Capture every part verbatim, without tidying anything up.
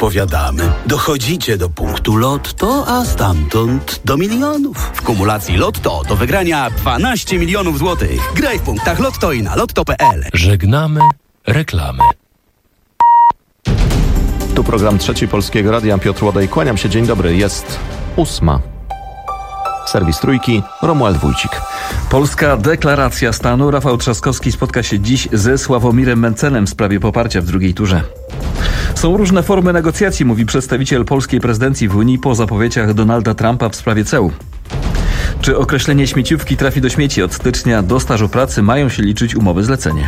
podpowiadamy. Dochodzicie do punktu Lotto, a stamtąd do milionów. W kumulacji Lotto do wygrania dwanaście milionów złotych. Graj w punktach Lotto i na lotto kropka p l. Żegnamy reklamy. Tu program Trzeci Polskiego Radia. Piotr Łodej, kłaniam się. Dzień dobry. Jest ósma. Serwis Trójki, Romuald Wójcik. Polska deklaracja stanu. Rafał Trzaskowski spotka się dziś ze Sławomirem Mencenem w sprawie poparcia w drugiej turze. Są różne formy negocjacji, mówi przedstawiciel polskiej prezydencji w Unii po zapowiedziach Donalda Trumpa w sprawie ceł. Czy określenie śmieciówki trafi do śmieci? Od stycznia do stażu pracy mają się liczyć umowy zlecenie.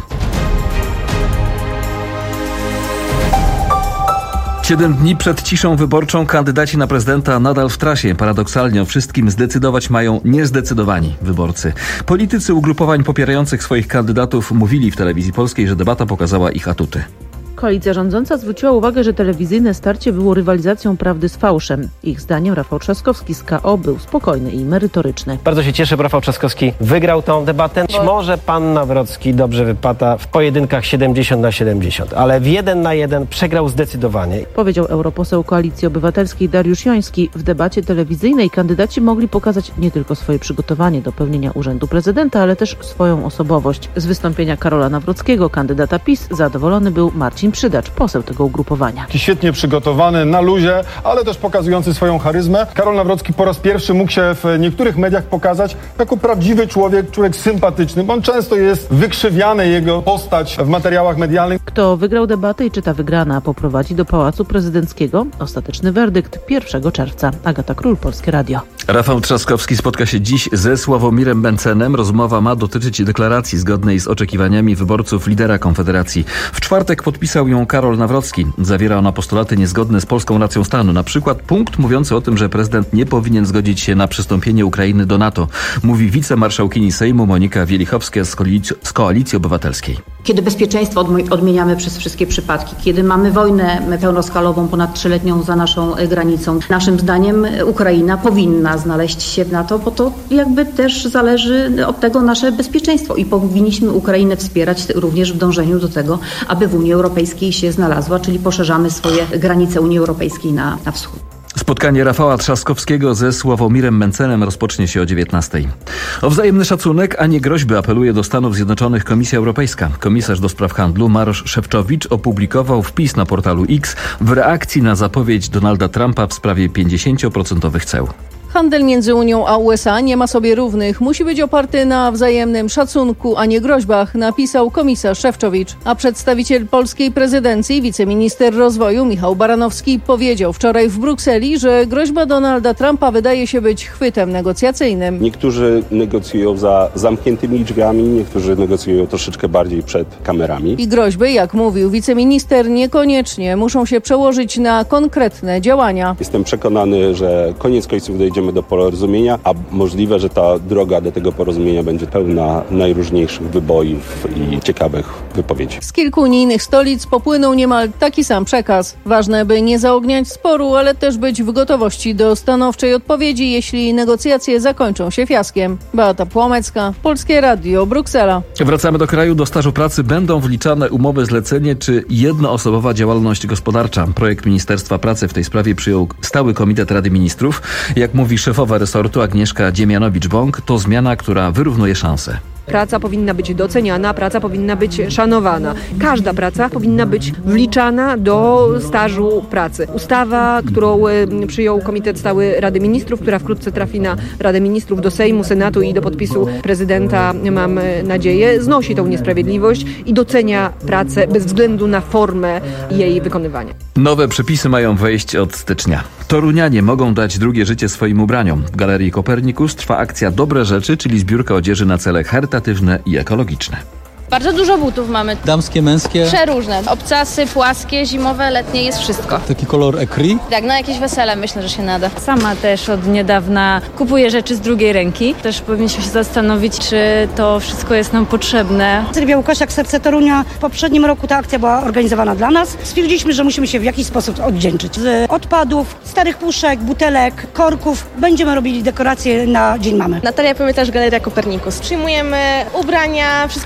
Siedem dni przed ciszą wyborczą kandydaci na prezydenta nadal w trasie. Paradoksalnie o wszystkim zdecydować mają niezdecydowani wyborcy. Politycy ugrupowań popierających swoich kandydatów mówili w telewizji polskiej, że debata pokazała ich atuty. Koalicja rządząca zwróciła uwagę, że telewizyjne starcie było rywalizacją prawdy z fałszem. Ich zdaniem Rafał Trzaskowski z K O był spokojny i merytoryczny. Bardzo się cieszę, bo Rafał Trzaskowski wygrał tą debatę. Bo... Może pan Nawrocki dobrze wypada w pojedynkach siedemdziesiąt na siedemdziesiąt, ale w jeden na jeden przegrał zdecydowanie. Powiedział europoseł Koalicji Obywatelskiej Dariusz Joński. W debacie telewizyjnej kandydaci mogli pokazać nie tylko swoje przygotowanie do pełnienia urzędu prezydenta, ale też swoją osobowość. Z wystąpienia Karola Nawrockiego, kandydata PiS, zadowolony był Marcin Przydacz, poseł tego ugrupowania. Świetnie przygotowany, na luzie, ale też pokazujący swoją charyzmę. Karol Nawrocki po raz pierwszy mógł się w niektórych mediach pokazać jako prawdziwy człowiek, człowiek sympatyczny, bo on często jest wykrzywiany, jego postać w materiałach medialnych. Kto wygrał debatę i czy ta wygrana poprowadzi do Pałacu Prezydenckiego? Ostateczny werdykt pierwszego czerwca. Agata Król, Polskie Radio. Rafał Trzaskowski spotka się dziś ze Sławomirem Mencenem. Rozmowa ma dotyczyć deklaracji zgodnej z oczekiwaniami wyborców lidera Konfederacji. W czwartek podpisał ją Karol Nawrocki. Zawiera ona postulaty niezgodne z polską racją stanu. Na przykład punkt mówiący o tym, że prezydent nie powinien zgodzić się na przystąpienie Ukrainy do NATO. Mówi wicemarszałkini Sejmu Monika Wielichowska z Koalicji, z Koalicji Obywatelskiej. Kiedy bezpieczeństwo odmieniamy przez wszystkie przypadki, kiedy mamy wojnę pełnoskalową, ponad trzyletnią za naszą granicą, naszym zdaniem Ukraina powinna znaleźć się w NATO, bo to jakby też zależy od tego nasze bezpieczeństwo i powinniśmy Ukrainę wspierać również w dążeniu do tego, aby w Unii Europejskiej się znalazła, czyli poszerzamy swoje granice Unii Europejskiej na, na wschód. Spotkanie Rafała Trzaskowskiego ze Sławomirem Mencenem rozpocznie się o dziewiętnastej. O wzajemny szacunek, a nie groźby apeluje do Stanów Zjednoczonych Komisja Europejska. Komisarz do spraw handlu Marosz Szefczowicz opublikował wpis na portalu X w reakcji na zapowiedź Donalda Trumpa w sprawie pięćdziesięcioprocentowych ceł. Handel między Unią a U S A nie ma sobie równych. Musi być oparty na wzajemnym szacunku, a nie groźbach, napisał komisarz Szefczowicz. A przedstawiciel polskiej prezydencji, wiceminister rozwoju Michał Baranowski powiedział wczoraj w Brukseli, że groźba Donalda Trumpa wydaje się być chwytem negocjacyjnym. Niektórzy negocjują za zamkniętymi drzwiami, niektórzy negocjują troszeczkę bardziej przed kamerami. I groźby, jak mówił wiceminister, niekoniecznie muszą się przełożyć na konkretne działania. Jestem przekonany, że koniec końców dojdziemy do porozumienia, a możliwe, że ta droga do tego porozumienia będzie pełna najróżniejszych wybojów i ciekawych wypowiedzi. Z kilku unijnych stolic popłynął niemal taki sam przekaz. Ważne, by nie zaogniać sporu, ale też być w gotowości do stanowczej odpowiedzi, jeśli negocjacje zakończą się fiaskiem. Beata Płomecka, Polskie Radio, Bruksela. Wracamy do kraju. Do stażu pracy będą wliczane umowy zlecenie czy jednoosobowa działalność gospodarcza. Projekt Ministerstwa Pracy w tej sprawie przyjął Stały Komitet Rady Ministrów. Jak mówi szefowa resortu Agnieszka Dziemianowicz-Bąk, to zmiana, która wyrównuje szanse. Praca powinna być doceniana, praca powinna być szanowana. Każda praca powinna być wliczana do stażu pracy. Ustawa, którą przyjął Komitet Stały Rady Ministrów, która wkrótce trafi na Radę Ministrów, do Sejmu, Senatu i do podpisu prezydenta, mam nadzieję, znosi tą niesprawiedliwość i docenia pracę bez względu na formę jej wykonywania. Nowe przepisy mają wejść od stycznia. Torunianie mogą dać drugie życie swoim ubraniom. W Galerii Kopernikus trwa akcja Dobre Rzeczy, czyli zbiórka odzieży na cele charytatywne i ekologiczne. Bardzo dużo butów mamy. Damskie, męskie. Przeróżne. Obcasy, płaskie, zimowe, letnie, jest wszystko. Taki kolor écrit. Tak, na jakieś wesele myślę, że się nada. Sama też od niedawna kupuję rzeczy z drugiej ręki. Też powinniśmy się zastanowić, czy to wszystko jest nam potrzebne. Sylwia Łukasiak, Serce Torunia. W poprzednim roku ta akcja była organizowana dla nas. Stwierdziliśmy, że musimy się w jakiś sposób odwdzięczyć. Z odpadów, starych puszek, butelek, korków będziemy robili dekoracje na Dzień Mamy. Natalia Pamiętasz, Galeria Kopernikus. Przyjmujemy ubrania, wszystkie tekstylia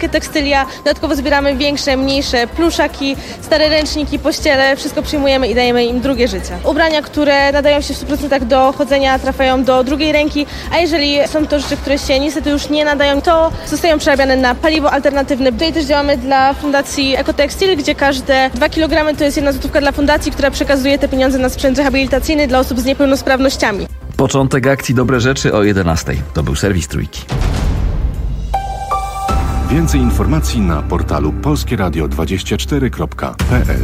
biżuteria. Dodatkowo zbieramy większe, mniejsze pluszaki, stare ręczniki, pościele. Wszystko przyjmujemy i dajemy im drugie życie. Ubrania, które nadają się w stu procentach do chodzenia, trafiają do drugiej ręki, a jeżeli są to rzeczy, które się niestety już nie nadają, to zostają przerabiane na paliwo alternatywne. Tutaj też działamy dla Fundacji Ekotextil, gdzie każde dwa kilogramy to jest jedna złotówka dla fundacji, która przekazuje te pieniądze na sprzęt rehabilitacyjny dla osób z niepełnosprawnościami. Początek akcji Dobre Rzeczy o jedenastej. To był serwis Trójki. Więcej informacji na portalu polskie radio dwadzieścia cztery kropka p l.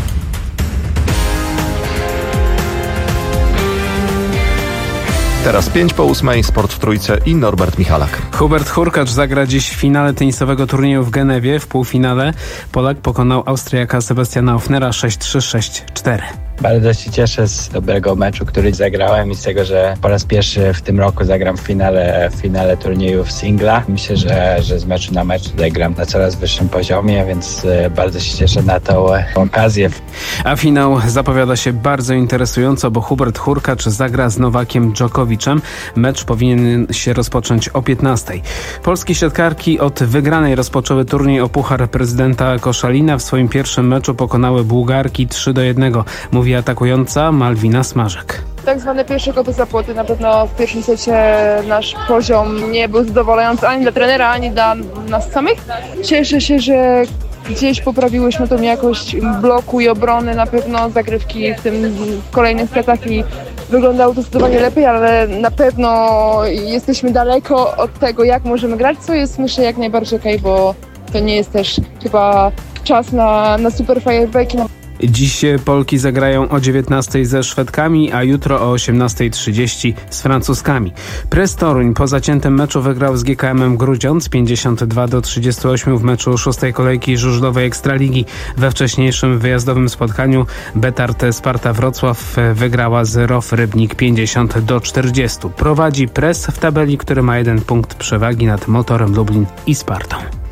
Teraz pięć po ósmej, sport w Trójce i Norbert Michalak. Hubert Hurkacz zagra dziś w finale tenisowego turnieju w Genewie. W półfinale Polak pokonał Austriaka Sebastiana Ofnera sześć trzy sześć cztery. Bardzo się cieszę z dobrego meczu, który zagrałem i z tego, że po raz pierwszy w tym roku zagram w finale, w finale turnieju w singla. Myślę, że, że z meczu na mecz tutaj gram na coraz wyższym poziomie, więc bardzo się cieszę na tą okazję. A finał zapowiada się bardzo interesująco, bo Hubert Hurkacz zagra z Nowakiem Dżokowiczem. Mecz powinien się rozpocząć o piętnastej. Polskie siatkarki od wygranej rozpoczęły turniej o Puchar Prezydenta Koszalina. W swoim pierwszym meczu pokonały Bułgarki trzy do jednego. Mówi atakująca Malwina Smarzek. Tak zwane pierwsze koty za płoty. Na pewno w pierwszym secie nasz poziom nie był zadowalający ani dla trenera, ani dla nas samych. Cieszę się, że gdzieś poprawiłyśmy tą jakość bloku i obrony. Na pewno zagrywki w tym w kolejnych setach i wyglądało to zdecydowanie lepiej, ale na pewno jesteśmy daleko od tego, jak możemy grać, co jest, myślę, jak najbardziej okej, bo to nie jest też chyba czas na, na super fajerwerki. Dziś Polki zagrają o dziewiętnastej ze Szwedkami, a jutro o osiemnastej trzydzieści z Francuskami. Press Toruń po zaciętym meczu wygrał z G K M-em Grudziądz pięćdziesiąt dwa do trzydziestu ośmiu w meczu szóstej kolejki żużlowej Ekstraligi. We wcześniejszym wyjazdowym spotkaniu Betart Sparta Wrocław wygrała z R O W Rybnik pięćdziesiąt do czterdziestu. Prowadzi Press w tabeli, który ma jeden punkt przewagi nad Motorem Lublin i Spartą.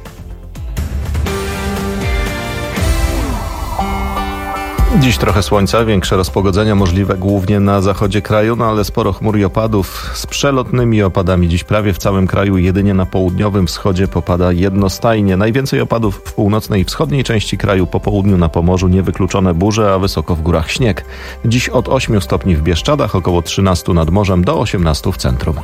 Dziś trochę słońca, większe rozpogodzenia możliwe głównie na zachodzie kraju, no ale sporo chmur i opadów z przelotnymi opadami. Dziś prawie w całym kraju, jedynie na południowym wschodzie popada jednostajnie. Najwięcej opadów w północnej i wschodniej części kraju, po południu na Pomorzu niewykluczone burze, a wysoko w górach śnieg. Dziś od ośmiu stopni w Bieszczadach, około trzynastu nad morzem do osiemnastu w centrum.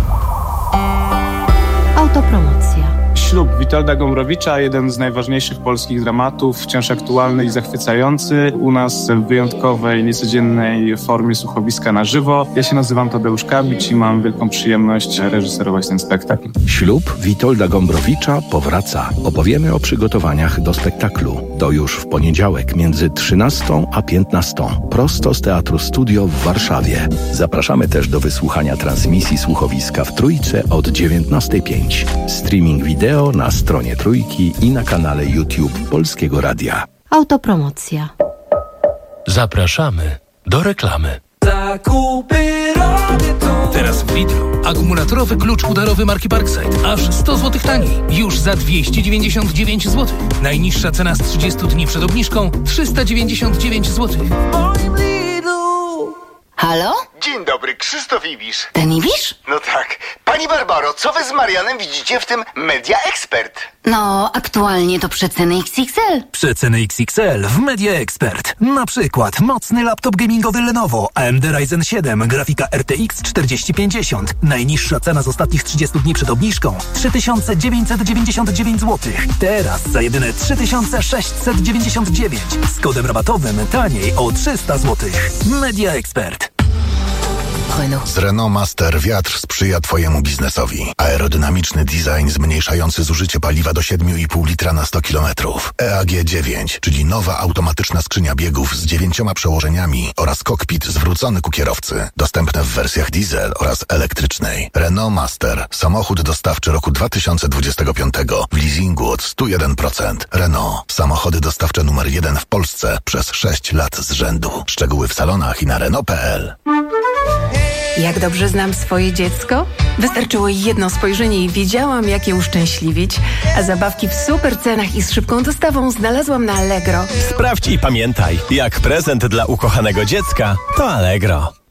Autopromocja. Ślub Witolda Gombrowicza, jeden z najważniejszych polskich dramatów, wciąż aktualny i zachwycający. U nas w wyjątkowej, niecodziennej formie słuchowiska na żywo. Ja się nazywam Tadeusz Kabicz i mam wielką przyjemność reżyserować ten spektakl. Ślub Witolda Gombrowicza powraca. Opowiemy o przygotowaniach do spektaklu. To już w poniedziałek między trzynastą a piętnastą. Prosto z Teatru Studio w Warszawie. Zapraszamy też do wysłuchania transmisji słuchowiska w Trójce od dziewiętnastej pięć. Streaming wideo na stronie Trójki i na kanale YouTube Polskiego Radia. Autopromocja. Zapraszamy do reklamy. Zakupy robię tu. Teraz w Lidlu. Akumulatorowy klucz udarowy marki Parkside. Aż sto złotych taniej. Już za dwieście dziewięćdziesiąt dziewięć złotych. Najniższa cena z trzydziestu dni przed obniżką trzysta dziewięćdziesiąt dziewięć złotych. Halo? Dzień dobry, Krzysztof Ibisz. Ten Ibisz? No tak. Pani Barbaro, co wy z Marianem widzicie w tym Media Expert? No, aktualnie to przeceny X X L. Przeceny X X L w Media Expert. Na przykład mocny laptop gamingowy Lenovo A M D Ryzen siedem, grafika R T X czterdzieści pięćdziesiąt. Najniższa cena z ostatnich trzydziestu dni przed obniżką trzy tysiące dziewięćset dziewięćdziesiąt dziewięć złotych. Teraz za jedyne trzy tysiące sześćset dziewięćdziesiąt dziewięć. Z kodem rabatowym taniej o trzysta złotych. Media Expert. Z Renault Master wiatr sprzyja Twojemu biznesowi. Aerodynamiczny design zmniejszający zużycie paliwa do siedem i pół litra na sto kilometrów. E A G dziewięć, czyli nowa automatyczna skrzynia biegów z dziewięcioma przełożeniami oraz kokpit zwrócony ku kierowcy. Dostępne w wersjach diesel oraz elektrycznej. Renault Master. Samochód dostawczy roku dwa tysiące dwudziestego piątego w leasingu od sto jeden procent. Renault. Samochody dostawcze numer jeden w Polsce przez sześć lat z rzędu. Szczegóły w salonach i na Renault kropka p l. Jak dobrze znam swoje dziecko? Wystarczyło jedno spojrzenie i wiedziałam, jak je uszczęśliwić. A zabawki w super cenach i z szybką dostawą znalazłam na Allegro. Sprawdź i pamiętaj, jak prezent dla ukochanego dziecka to Allegro.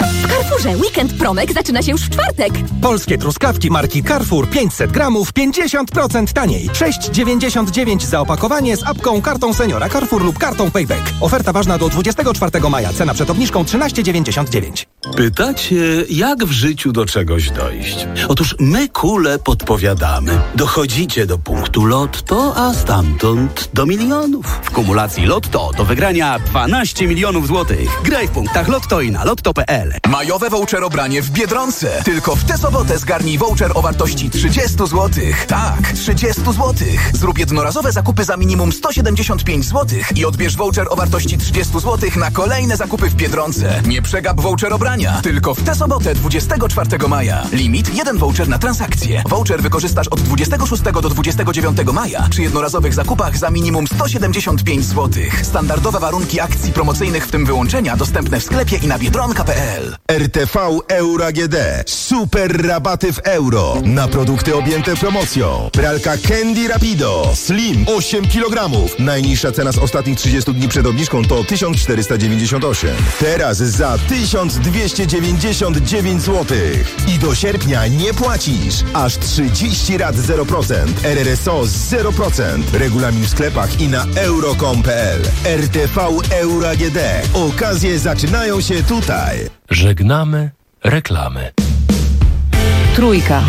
W Carrefourze weekend promek zaczyna się już w czwartek. Polskie truskawki marki Carrefour pięćset gramów pięćdziesiąt procent taniej. sześć dziewięćdziesiąt dziewięć za opakowanie z apką, kartą seniora Carrefour lub kartą Payback. Oferta ważna do dwudziestego czwartego maja. Cena przed obniżką trzynaście dziewięćdziesiąt dziewięć. Pytacie, jak w życiu do czegoś dojść? Otóż my kule podpowiadamy. Dochodzicie do punktu Lotto, a stamtąd do milionów. W kumulacji Lotto do wygrania dwanaście milionów złotych. Graj w punktach Lotto i na lotto kropka p l. Majowe voucherobranie w Biedronce. Tylko w tę sobotę zgarnij voucher o wartości trzydzieści złotych. Tak, trzydzieści złotych. Zrób jednorazowe zakupy za minimum sto siedemdziesiąt pięć złotych i odbierz voucher o wartości trzydzieści złotych na kolejne zakupy w Biedronce. Nie przegap voucherobrania. Tylko w tę sobotę dwudziestego czwartego maja. Limit jeden voucher na transakcję. Voucher wykorzystasz od dwudziestego szóstego do dwudziestego dziewiątego maja przy jednorazowych zakupach za minimum sto siedemdziesiąt pięć złotych. Standardowe warunki akcji promocyjnych, w tym wyłączenia, dostępne w sklepie i na biedronka kropka p l. R T V Euro A G D. Super rabaty w euro na produkty objęte promocją. Pralka Candy Rapido Slim osiem kilogramów. Najniższa cena z ostatnich trzydziestu dni przed obniżką to tysiąc czterysta dziewięćdziesiąt osiem. Teraz za tysiąc dwieście dziewięćdziesiąt dziewięć złotych. I do sierpnia nie płacisz. Aż trzydzieści rat zero procent. R R S O zero procent. Regulamin w sklepach i na euro kropka com kropka p l. R T V Euro A G D. Okazje zaczynają się tutaj. Żegnamy reklamy. Trójka.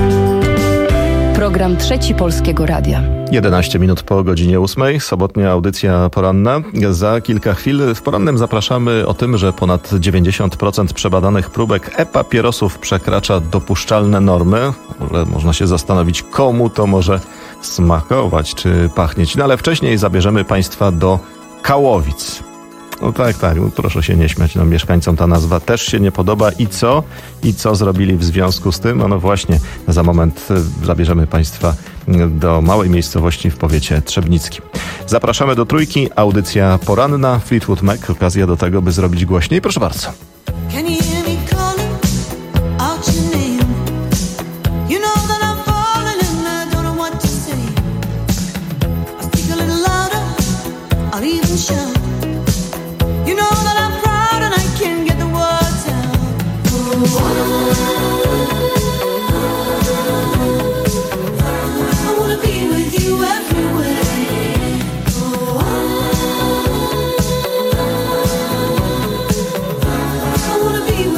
Program Trzeci Polskiego Radia. jedenaście minut po godzinie ósmej, sobotnia audycja poranna. Za kilka chwil w porannym zapraszamy o tym, że ponad dziewięćdziesiąt procent przebadanych próbek e-papierosów przekracza dopuszczalne normy. Ale można się zastanowić, komu to może smakować czy pachnieć. No ale wcześniej zabierzemy Państwa do Kałowic. No tak, tak, no proszę się nie śmiać, no mieszkańcom ta nazwa też się nie podoba. I co? I co zrobili w związku z tym? No, no właśnie, za moment zabierzemy Państwa do małej miejscowości w powiecie trzebnickim. Zapraszamy do Trójki, audycja poranna, Fleetwood Mac, okazja do tego, by zrobić głośniej. Proszę bardzo. I wanna be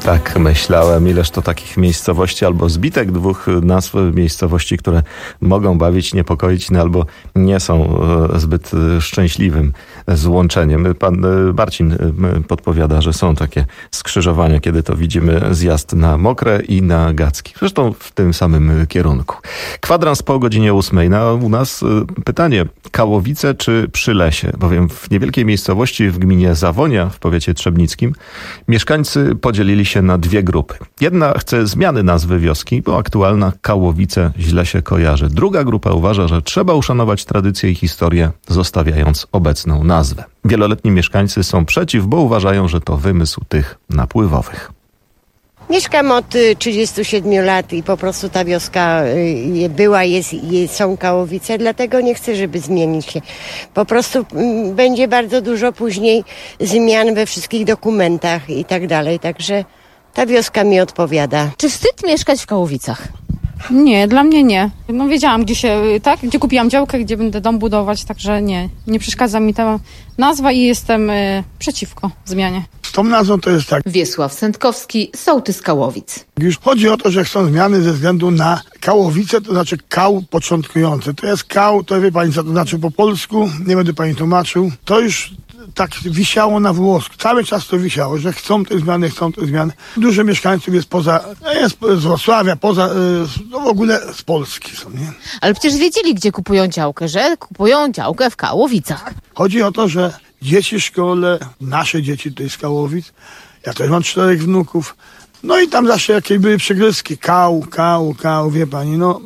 Tak myślałem, ileż to takich miejscowości albo zbitek dwóch nazw miejscowości, które mogą bawić, niepokoić, no, albo nie są zbyt szczęśliwym złączeniem. Pan Marcin podpowiada, że są takie skrzyżowania, kiedy to widzimy zjazd na Mokre i na Gacki. Zresztą w tym samym kierunku. Kwadrans po godzinie ósmej. No, u nas pytanie, Kałowice czy Przylesie? Bowiem w niewielkiej miejscowości w gminie Zawonia w powiecie trzebnickim mieszkańcy podzielili się na dwie grupy. Jedna chce zmiany nazwy wioski, bo aktualna Kałowice źle się kojarzy. Druga grupa uważa, że trzeba uszanować tradycję i historię, zostawiając obecną nazwę. Wieloletni mieszkańcy są przeciw, bo uważają, że to wymysł tych napływowych. Mieszkam od trzydziestu siedmiu lat i po prostu ta wioska była, jest, jest, są Kałowice, dlatego nie chcę, żeby zmienić się. Po prostu będzie bardzo dużo później zmian we wszystkich dokumentach i tak dalej, także ta wioska mi odpowiada. Czy wstyd mieszkać w Kałowicach? Nie, dla mnie nie. No wiedziałam, gdzie się, tak, gdzie kupiłam działkę, gdzie będę dom budować, także nie, nie przeszkadza mi ta nazwa i jestem y, przeciwko zmianie. Z tą nazwą to jest tak. Wiesław Sędkowski, sołtys Kałowic. Już chodzi o to, że chcą zmiany ze względu na Kałowice, to znaczy kał początkujący. To jest kał, to wie pani co to znaczy po polsku, nie będę pani tłumaczył. To już tak wisiało na włosku. Cały czas to wisiało, że chcą te zmiany, chcą te zmiany. Dużo mieszkańców jest poza, jest z Wrocławia, poza, no w ogóle z Polski są, nie? Ale przecież wiedzieli, gdzie kupują działkę, że kupują działkę w Kałowicach. Chodzi o to, że dzieci w szkole, nasze dzieci tutaj z Kałowic, ja też mam czterech wnuków, no i tam zawsze jakieś były przygryzki, kał, kał, kał, wie pani, no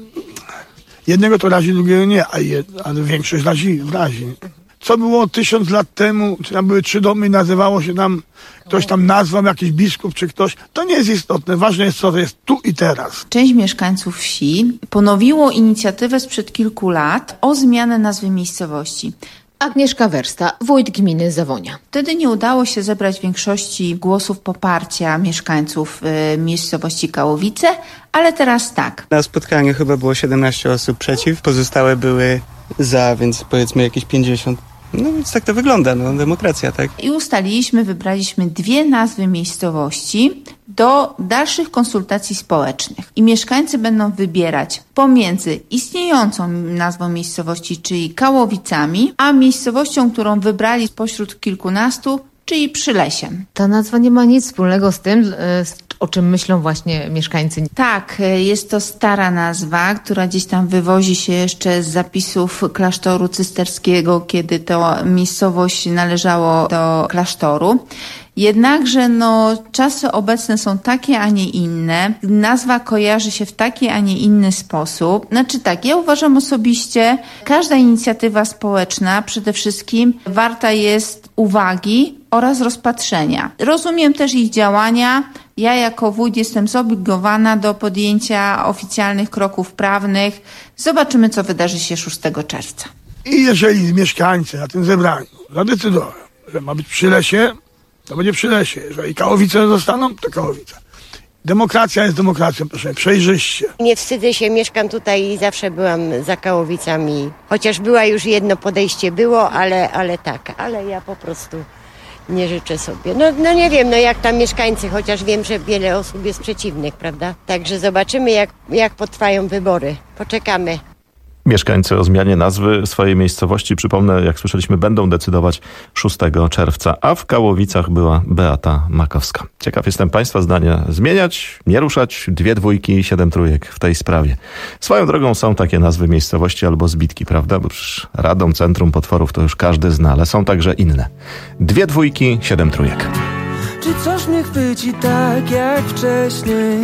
jednego to razi, drugiego nie, a jed, ale większość razi, razi. Co było tysiąc lat temu, czy tam były trzy domy i nazywało się tam, ktoś tam nazwał, jakiś biskup czy ktoś, to nie jest istotne. Ważne jest, co to jest tu i teraz. Część mieszkańców wsi ponowiło inicjatywę sprzed kilku lat o zmianę nazwy miejscowości. Agnieszka Wersta, wójt gminy Zawonia. Wtedy nie udało się zebrać większości głosów poparcia mieszkańców y, miejscowości Kałowice, ale teraz tak. Na spotkaniu chyba było siedemnaście osób przeciw, pozostałe były za, więc powiedzmy jakieś pięćdziesiąt. No więc tak to wygląda, no demokracja, tak? I ustaliliśmy, wybraliśmy dwie nazwy miejscowości do dalszych konsultacji społecznych. I mieszkańcy będą wybierać pomiędzy istniejącą nazwą miejscowości, czyli Kałowicami, a miejscowością, którą wybrali spośród kilkunastu, czyli Przylesiem. Ta nazwa nie ma nic wspólnego z tym, o czym myślą właśnie mieszkańcy. Tak, jest to stara nazwa, która gdzieś tam wywozi się jeszcze z zapisów klasztoru cysterskiego, kiedy to miejscowość należało do klasztoru. Jednakże no, czasy obecne są takie, a nie inne. Nazwa kojarzy się w taki, a nie inny sposób. Znaczy tak, ja uważam osobiście, każda inicjatywa społeczna przede wszystkim warta jest uwagi oraz rozpatrzenia. Rozumiem też ich działania. Ja jako wójt jestem zobligowana do podjęcia oficjalnych kroków prawnych. Zobaczymy, co wydarzy się szóstego czerwca. I jeżeli mieszkańcy na tym zebraniu zadecydują, że ma być Przylesie, to będzie Przylesie. Jeżeli Kałowice zostaną, to Kałowice. Demokracja jest demokracją, proszę, przejrzyście. Nie wstydzę się, mieszkam tutaj i zawsze byłam za Kałowicami. Chociaż była już jedno podejście, było, ale, ale tak, ale ja po prostu nie życzę sobie. No, no nie wiem, no jak tam mieszkańcy, chociaż wiem, że wiele osób jest przeciwnych, prawda? Także zobaczymy, jak, jak potrwają wybory. Poczekamy. Mieszkańcy o zmianie nazwy swojej miejscowości, przypomnę, jak słyszeliśmy, będą decydować szóstego czerwca, a w Kałowicach była Beata Makowska. Ciekaw jestem Państwa zdania. Zmieniać, nie ruszać, dwie dwójki i siedem trójek w tej sprawie. Swoją drogą są takie nazwy miejscowości albo zbitki, prawda? Bo przecież Radom, Centrum Potworów to już każdy zna, ale są także inne. Dwie dwójki, siedem trójek. Czy coś mnie chwyci tak jak wcześniej?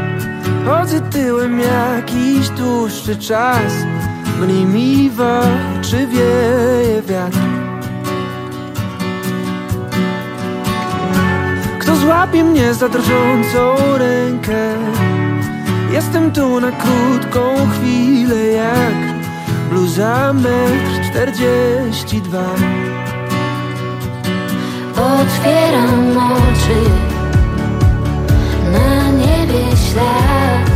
Chodzę tyłem jakiś dłuższy czas. Mniej mi w oczy wieje wiatr. Kto złapie mnie za drżącą rękę? Jestem tu na krótką chwilę jak bluza metr czterdzieści dwa. Otwieram oczy, na niebie ślad.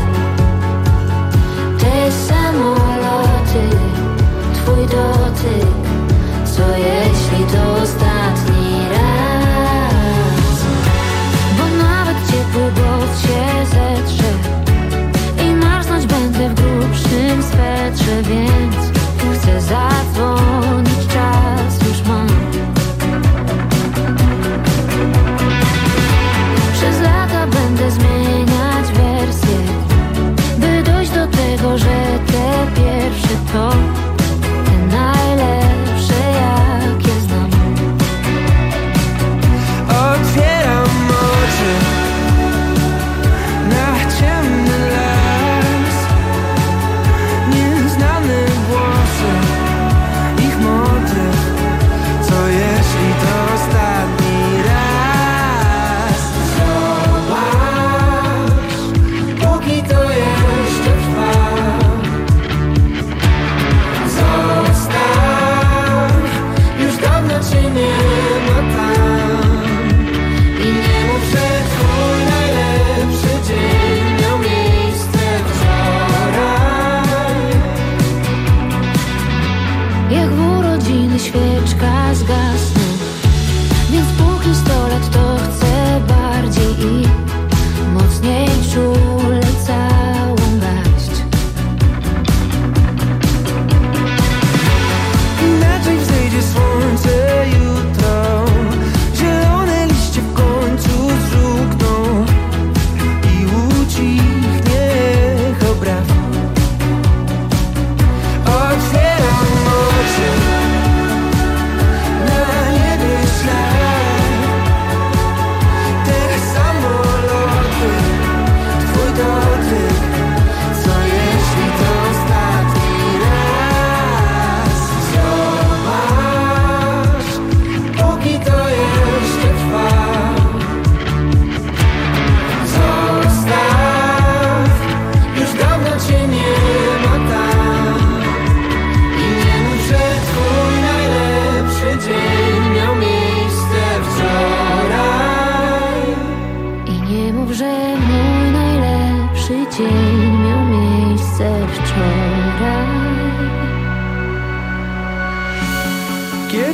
Te samoloty, twój dotyk. Co jeśli to ostatni raz? Bo nawet ciepły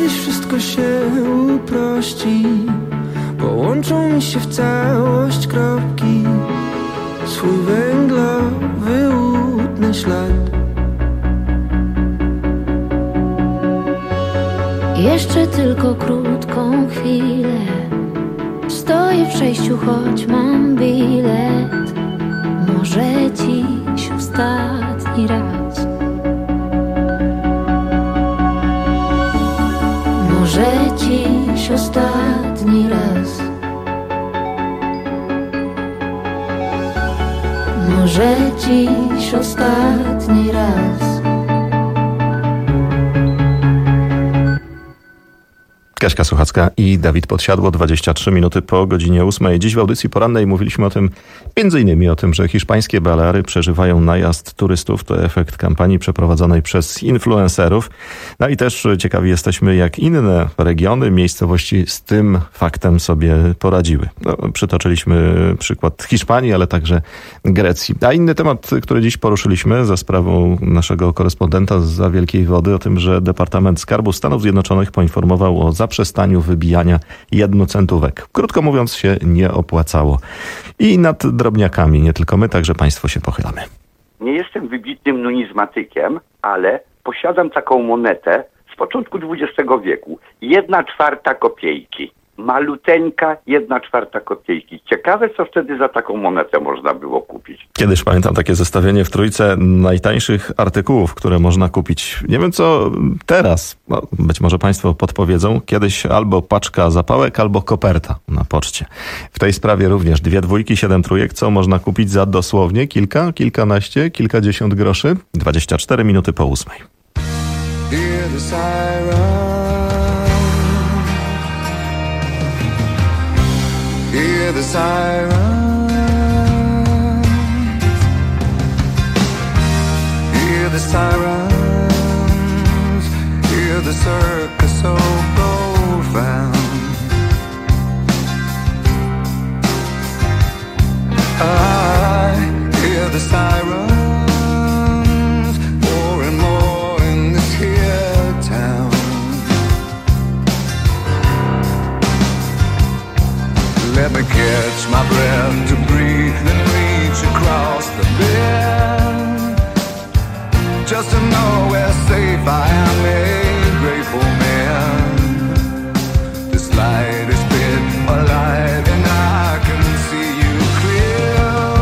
kiedyś wszystko się uprości, połączą mi się w całość kropki, swój węglowy łudny ślad. Jeszcze tylko krótką chwilę stoję w przejściu, choć mam bilet. Może dziś ostatni raz. Może dziś ostatni raz. Może dziś ostatni raz. Kaśka Suchacka i Dawid Podsiadło, dwadzieścia trzy minuty po godzinie ósmej. Dziś w audycji porannej mówiliśmy o tym, między innymi o tym, że hiszpańskie Baleary przeżywają najazd turystów. To efekt kampanii przeprowadzonej przez influencerów. No i też ciekawi jesteśmy, jak inne regiony, miejscowości z tym faktem sobie poradziły. No, przytoczyliśmy przykład Hiszpanii, ale także Grecji. A inny temat, który dziś poruszyliśmy za sprawą naszego korespondenta zza Wielkiej Wody, o tym, że Departament Skarbu Stanów Zjednoczonych poinformował o zaprzestaniu wybijania jednocentówek. Krótko mówiąc, się nie opłacało. I nad drobniakami, nie tylko my, także państwo się pochylamy. Nie jestem wybitnym numizmatykiem, ale posiadam taką monetę z początku dwudziestego wieku. Jedna czwarta kopiejki. Maluteńka jedna czwarta kopiejki. Ciekawe, co wtedy za taką monetę można było kupić. Kiedyś pamiętam takie zestawienie w Trójce najtańszych artykułów, które można kupić. Nie wiem, co teraz. No, być może państwo podpowiedzą. Kiedyś albo paczka zapałek, albo koperta na poczcie. W tej sprawie również dwie dwójki, siedem trójek, co można kupić za dosłownie kilka, kilkanaście, kilkadziesiąt groszy. dwadzieścia cztery minuty po ósmej. Hear the siren. Hear the sirens, hear the sirens, hear the circus so profound. I hear the sirens more and more in this here town. Let me catch my breath to breathe and reach across the bend, just to know where safe I am, a grateful man. This light is bit a light and I can see you clear.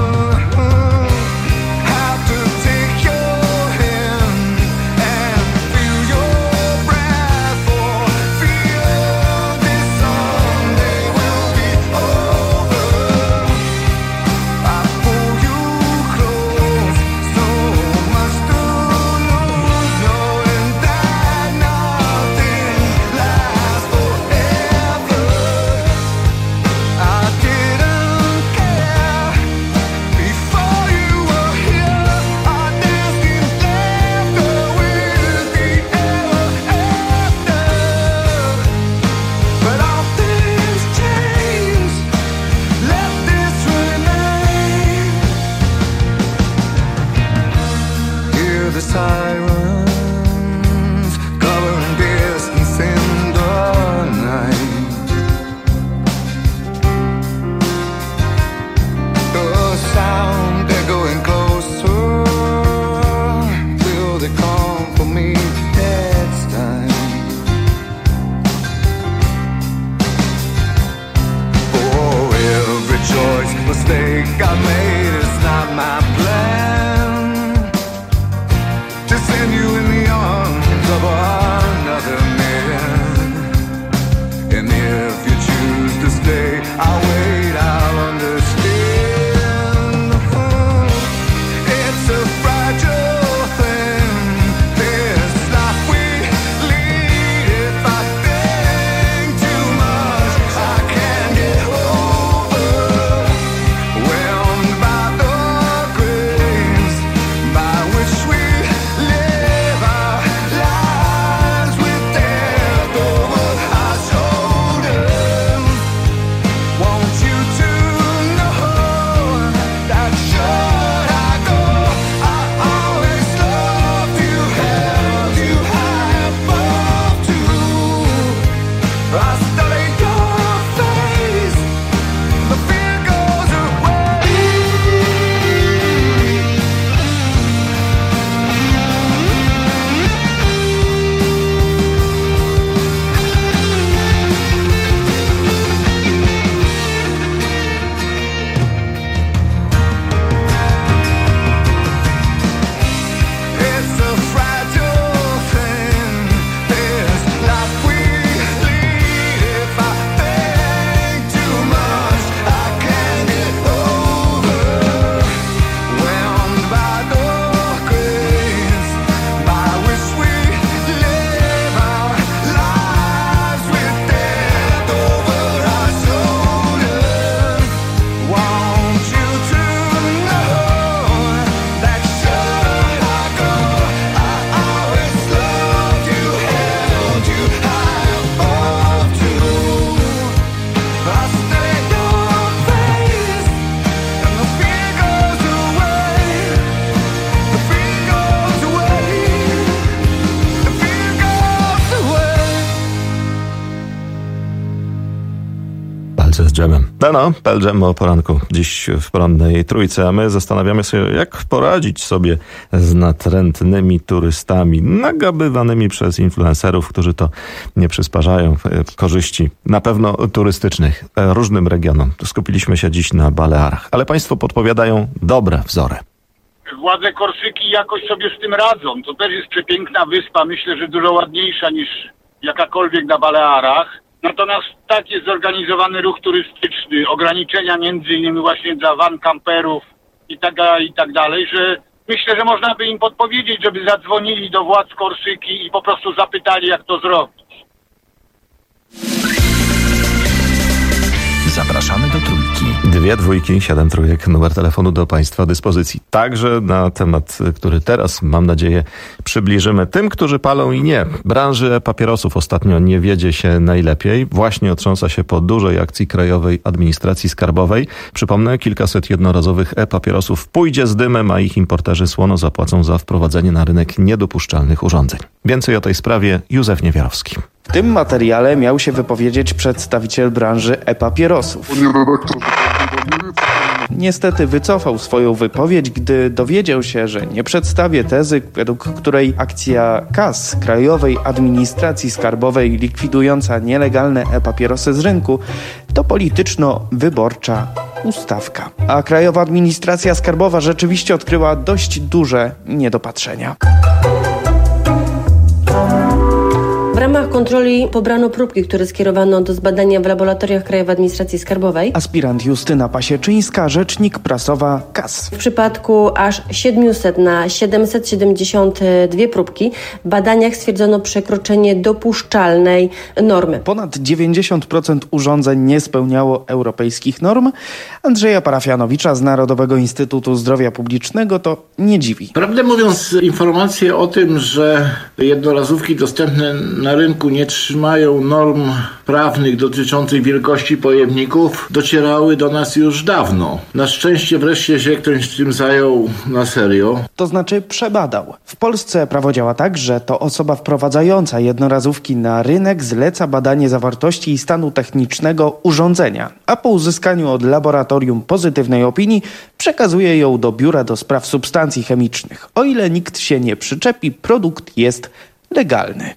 Have to take your hand and feel your breath, for fear this someday will be over. I pull you close, so much to lose, knowing that nothing lasts forever. I didn't care before you were here. I danced in laughter with the ever after. But all things change. Let this remain. Hear the sirens covering distance in the night. The sound, they're going closer. Will they come for me next time? For every choice, mistake I made, it's not my plan to send you in the arms of another man. And if you choose to stay, I'll wait, I'll understand. It's a fragile thing, this life we lead. If I think too much, I can't get overwhelmed by the grace by which we live our lives, with death over our shoulders. Won't you Tańce z dżemem. No, no, Pearl Jam o poranku, dziś w porannej trójce, a my zastanawiamy się, jak poradzić sobie z natrętnymi turystami, nagabywanymi przez influencerów, którzy to nie przysparzają korzyści, na pewno turystycznych, różnym regionom. Skupiliśmy się dziś na Balearach, ale państwo podpowiadają dobre wzory. Władze Korsyki jakoś sobie z tym radzą. To też jest przepiękna wyspa, myślę, że dużo ładniejsza niż jakakolwiek na Balearach. Natomiast tak jest zorganizowany ruch turystyczny, ograniczenia między innymi właśnie dla van camperów i tak, i tak dalej, że myślę, że można by im podpowiedzieć, żeby zadzwonili do władz Korsyki i po prostu zapytali, jak to zrobić. Zapraszamy do Trójki. Dwie dwójki, siedem trójek, numer telefonu do Państwa dyspozycji. Także na temat, który teraz, mam nadzieję, przybliżymy tym, którzy palą i nie. Branży papierosów ostatnio nie wiedzie się najlepiej. Właśnie otrząsa się po dużej akcji Krajowej Administracji Skarbowej. Przypomnę, kilkaset jednorazowych e-papierosów pójdzie z dymem, a ich importerzy słono zapłacą za wprowadzenie na rynek niedopuszczalnych urządzeń. Więcej o tej sprawie Józef Niewiarowski. W tym materiale miał się wypowiedzieć przedstawiciel branży e-papierosów. Niestety wycofał swoją wypowiedź, gdy dowiedział się, że nie przedstawię tezy, według której akcja K A S, Krajowej Administracji Skarbowej, likwidująca nielegalne e-papierosy z rynku, to polityczno-wyborcza ustawka. A Krajowa Administracja Skarbowa rzeczywiście odkryła dość duże niedopatrzenia. W ramach kontroli pobrano próbki, które skierowano do zbadania w laboratoriach Krajowej Administracji Skarbowej. Aspirant Justyna Pasieczyńska, rzecznik prasowa K A S. W przypadku aż siedemset na siedemset siedemdziesiąt dwie próbki w badaniach stwierdzono przekroczenie dopuszczalnej normy. Ponad dziewięćdziesiąt procent urządzeń nie spełniało europejskich norm. Andrzeja Parafianowicza z Narodowego Instytutu Zdrowia Publicznego to nie dziwi. Prawdę mówiąc, informacje o tym, że jednorazówki dostępne na rynku nie trzymają norm prawnych dotyczących wielkości pojemników, docierały do nas już dawno. Na szczęście wreszcie się ktoś tym zajął na serio. To znaczy przebadał. W Polsce prawo działa tak, że to osoba wprowadzająca jednorazówki na rynek zleca badanie zawartości i stanu technicznego urządzenia, a po uzyskaniu od laboratorium pozytywnej opinii przekazuje ją do Biura do Spraw Substancji Chemicznych. O ile nikt się nie przyczepi, produkt jest legalny.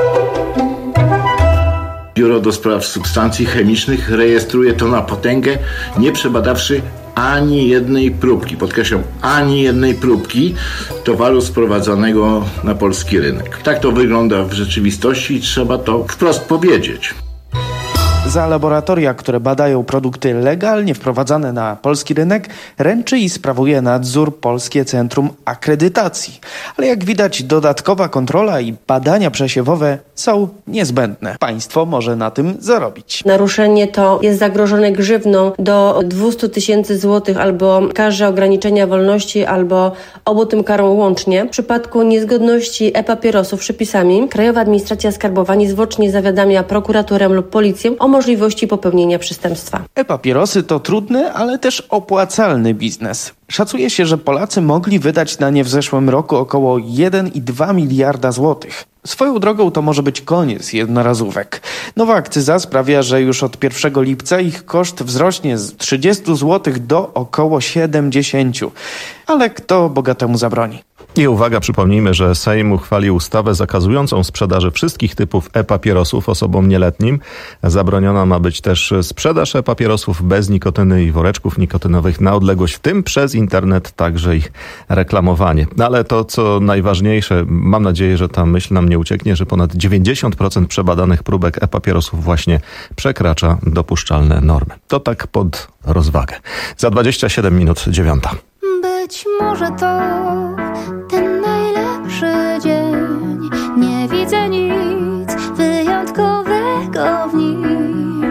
Biuro do Spraw Substancji Chemicznych rejestruje to na potęgę, nie przebadawszy ani jednej próbki, podkreślam, ani jednej próbki towaru sprowadzanego na polski rynek. Tak to wygląda w rzeczywistości i trzeba to wprost powiedzieć. Za laboratoria, które badają produkty legalnie wprowadzane na polski rynek, ręczy i sprawuje nadzór Polskie Centrum Akredytacji. Ale jak widać, dodatkowa kontrola i badania przesiewowe są niezbędne. Państwo może na tym zarobić. Naruszenie to jest zagrożone grzywną do dwieście tysięcy złotych albo karze ograniczenia wolności, albo obu tym karą łącznie. W przypadku niezgodności e-papierosów przepisami Krajowa Administracja Skarbowa niezwłocznie zawiadamia prokuraturę lub policję o możliwości popełnienia przestępstwa. E-papierosy to trudny, ale też opłacalny biznes. Szacuje się, że Polacy mogli wydać na nie w zeszłym roku około jeden i dwa miliarda złotych. Swoją drogą to może być koniec jednorazówek. Nowa akcyza sprawia, że już od pierwszego lipca ich koszt wzrośnie z trzydziestu złotych do około siedemdziesięciu. Ale kto bogatemu zabroni? I uwaga, przypomnijmy, że Sejm uchwalił ustawę zakazującą sprzedaży wszystkich typów e-papierosów osobom nieletnim. Zabroniona ma być też sprzedaż e-papierosów bez nikotyny i woreczków nikotynowych na odległość, w tym przez internet, także ich reklamowanie. Ale to, co najważniejsze, mam nadzieję, że ta myśl nam nie ucieknie, że ponad dziewięćdziesiąt procent przebadanych próbek e-papierosów właśnie przekracza dopuszczalne normy. To tak pod rozwagę. Za dwadzieścia siedem minut dziewiąta. Być może to ten najlepszy dzień. Nie widzę nic wyjątkowego w nim.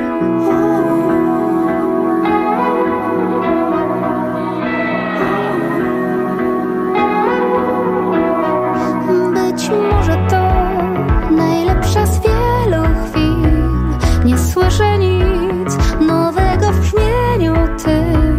Być może to najlepsza z wielu chwil. Nie słyszę nic nowego w brzmieniu tym.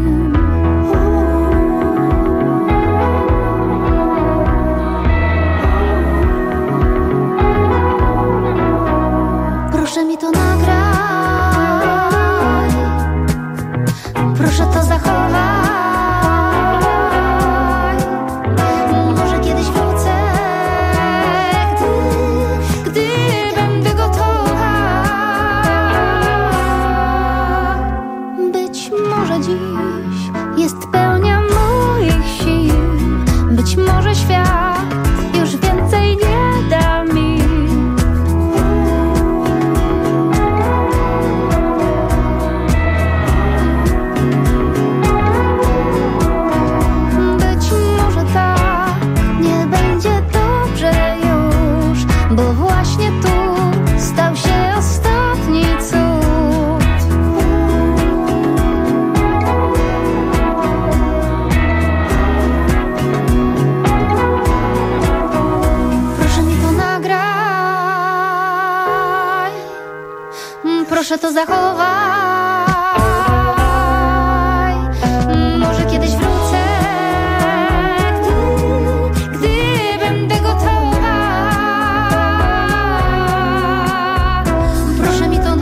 może dziś jest pełnia moich sił. Być może świat już więcej nie da mi. Być może tak nie będzie dobrze już, bo właśnie tu stał się ostatni cud. Proszę mi to nagraj, proszę to zachowaj. Może kiedyś wrócę, gdy, gdy będę gotowa. Proszę mi to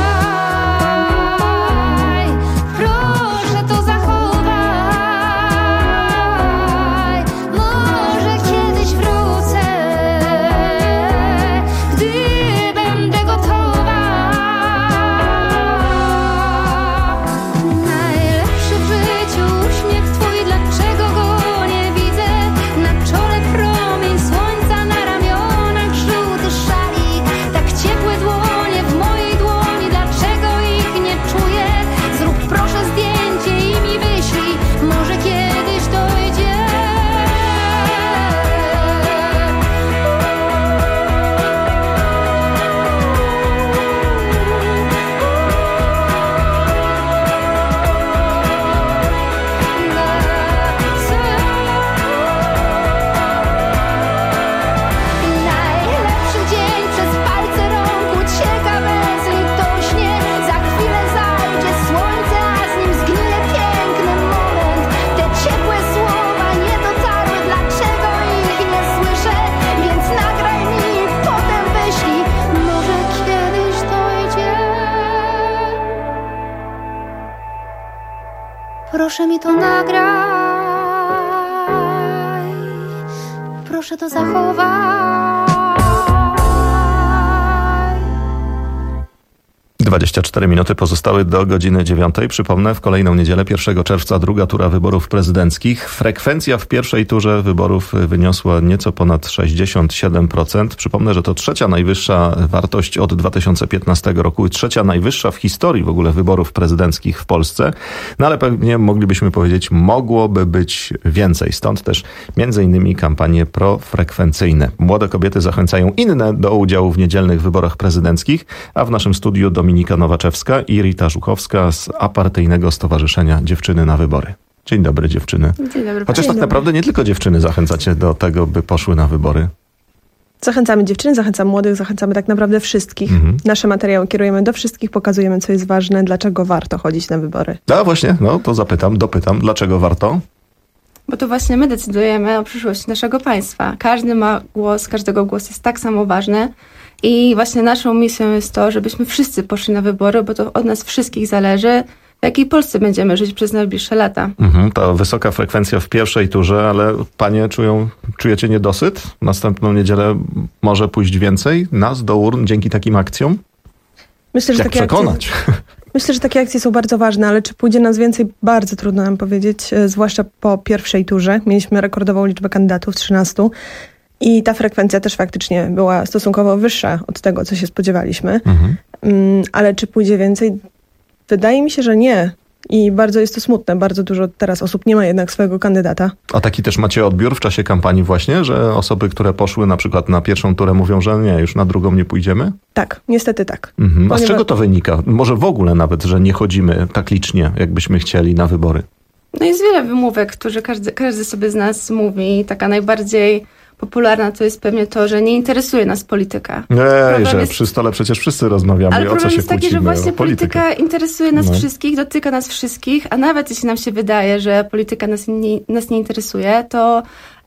nagraj, proszę to zachowaj. Może kiedyś wrócę, gdy będę gotowa. Najlepszy w życiu uśmiech twój, dlaczego go nie widzę? Na czole promień słońca, na ramionach żółty szalik. Tak ciepłe dłonie w mojej dłoni, dlaczego ich nie czuję? Zrób proszę zdjęcie i mi wyślij, może kiedyś dojdzie. Najlepszy dzień przez palce rąk ucieka bezlitośnie. Za chwilę zajdzie słońce, a z nim zgnije piękny moment. Te ciepłe słowa nie dotarły, dlaczego ich nie słyszę? Więc nagraj mi, potem wyślij, może kiedyś dojdzie. Proszę mi to nagraj, proszę to zachowaj. dwadzieścia cztery minuty pozostały do godziny dziewiątej. Przypomnę, w kolejną niedzielę pierwszego czerwca druga tura wyborów prezydenckich. Frekwencja w pierwszej turze wyborów wyniosła nieco ponad sześćdziesiąt siedem procent. Przypomnę, że to trzecia najwyższa wartość od dwa tysiące piętnastego roku i trzecia najwyższa w historii w ogóle wyborów prezydenckich w Polsce. No ale pewnie moglibyśmy powiedzieć, mogłoby być więcej. Stąd też między innymi kampanie profrekwencyjne. Młode kobiety zachęcają inne do udziału w niedzielnych wyborach prezydenckich, a w naszym studiu Dominika Nowaczewska i Rita Żuchowska z apartyjnego stowarzyszenia Dziewczyny na Wybory. Dzień dobry, dziewczyny. Dzień dobry. Chociaż tak naprawdę nie tylko dziewczyny zachęcacie do tego, by poszły na wybory. Zachęcamy dziewczyny, zachęcamy młodych, zachęcamy tak naprawdę wszystkich. Mhm. Nasze materiały kierujemy do wszystkich, pokazujemy, co jest ważne, dlaczego warto chodzić na wybory. A właśnie, no to zapytam, dopytam, dlaczego warto? Bo to właśnie my decydujemy o przyszłości naszego państwa. Każdy ma głos, każdego głos jest tak samo ważny. I właśnie naszą misją jest to, żebyśmy wszyscy poszli na wybory, bo to od nas wszystkich zależy, w jakiej Polsce będziemy żyć przez najbliższe lata. Mhm, ta wysoka frekwencja w pierwszej turze, ale panie czują, czujecie niedosyt? Następną niedzielę może pójść więcej nas do urn dzięki takim akcjom? Myślę, że Jak takie przekonać? Akcje, myślę, że takie akcje są bardzo ważne, ale czy pójdzie nas więcej? Bardzo trudno nam powiedzieć, e, zwłaszcza po pierwszej turze. Mieliśmy rekordową liczbę kandydatów, trzynastu. I ta frekwencja też faktycznie była stosunkowo wyższa od tego, co się spodziewaliśmy. Mhm. Um, ale czy pójdzie więcej? Wydaje mi się, że nie. I bardzo jest to smutne. Bardzo dużo teraz osób nie ma jednak swojego kandydata. A taki też macie odbiór w czasie kampanii właśnie, że osoby, które poszły na przykład na pierwszą turę mówią, że nie, już na drugą nie pójdziemy? Tak, niestety tak. Mhm. A Ponieważ... z czego to wynika? Może w ogóle nawet, że nie chodzimy tak licznie, jakbyśmy chcieli na wybory? No jest wiele wymówek, które każdy, każdy sobie z nas mówi. Taka najbardziej popularna to jest pewnie to, że nie interesuje nas polityka. Ej, że jest... przy stole przecież wszyscy rozmawiamy, ale o co się jest taki, kłócimy? że właśnie polityka. polityka interesuje nas no. wszystkich, dotyka nas wszystkich, a nawet jeśli nam się wydaje, że polityka nas nie, nas nie interesuje, to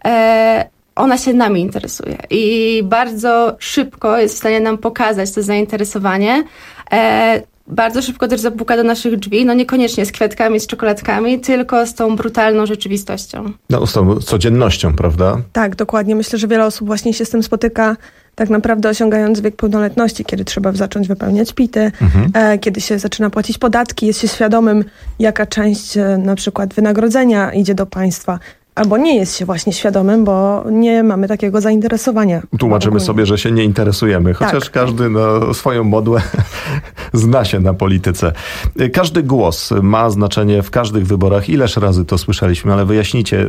e, ona się nami interesuje. I bardzo szybko jest w stanie nam pokazać to zainteresowanie. E, Bardzo szybko też zapuka do naszych drzwi, no niekoniecznie z kwiatkami, z czekoladkami, tylko z tą brutalną rzeczywistością. No, z tą codziennością, prawda? Tak, dokładnie. Myślę, że wiele osób właśnie się z tym spotyka tak naprawdę osiągając wiek pełnoletności, kiedy trzeba zacząć wypełniać pity, mhm. e, kiedy się zaczyna płacić podatki, jest się świadomym, jaka część e, na przykład wynagrodzenia idzie do państwa. Albo nie jest się właśnie świadomym, bo nie mamy takiego zainteresowania. Tłumaczymy sobie, że się nie interesujemy, chociaż tak. każdy na swoją modłę zna się na polityce. Każdy głos ma znaczenie w każdych wyborach. Ileż razy to słyszeliśmy, ale wyjaśnijcie,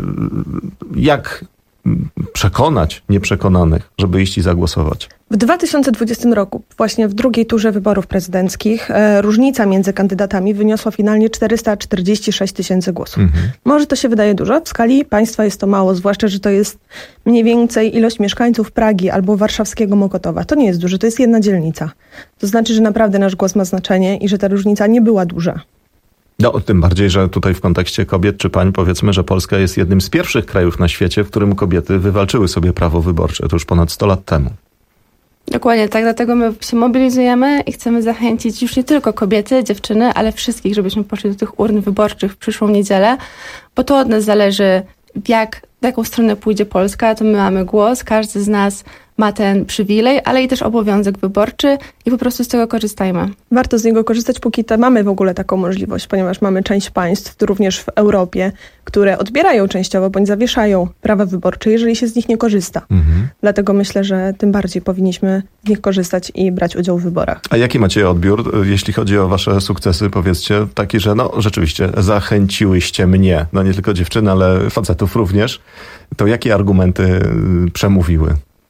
jak przekonać nieprzekonanych, żeby iść i zagłosować. W dwa tysiące dwudziestym roku, właśnie w drugiej turze wyborów prezydenckich, e, różnica między kandydatami wyniosła finalnie czterysta czterdzieści sześć tysięcy głosów. Mhm. Może to się wydaje dużo, w skali państwa jest to mało, zwłaszcza, że to jest mniej więcej ilość mieszkańców Pragi albo warszawskiego Mokotowa. To nie jest dużo, to jest jedna dzielnica. To znaczy, że naprawdę nasz głos ma znaczenie i że ta różnica nie była duża. No, tym bardziej, że tutaj w kontekście kobiet czy pań powiedzmy, że Polska jest jednym z pierwszych krajów na świecie, w którym kobiety wywalczyły sobie prawo wyborcze. To już ponad sto lat temu. Dokładnie tak, dlatego my się mobilizujemy i chcemy zachęcić już nie tylko kobiety, dziewczyny, ale wszystkich, żebyśmy poszli do tych urn wyborczych w przyszłą niedzielę, bo to od nas zależy, jak, w jaką stronę pójdzie Polska, to my mamy głos, każdy z nas ma ten przywilej, ale i też obowiązek wyborczy i po prostu z tego korzystajmy. Warto z niego korzystać, póki to mamy w ogóle taką możliwość, ponieważ mamy część państw, również w Europie, które odbierają częściowo bądź zawieszają prawa wyborcze, jeżeli się z nich nie korzysta. Mhm. Dlatego myślę, że tym bardziej powinniśmy z nich korzystać i brać udział w wyborach. A jaki macie odbiór, jeśli chodzi o wasze sukcesy? Powiedzcie, taki, że no rzeczywiście zachęciłyście mnie, no nie tylko dziewczyn, ale facetów również. To jakie argumenty przemówiły?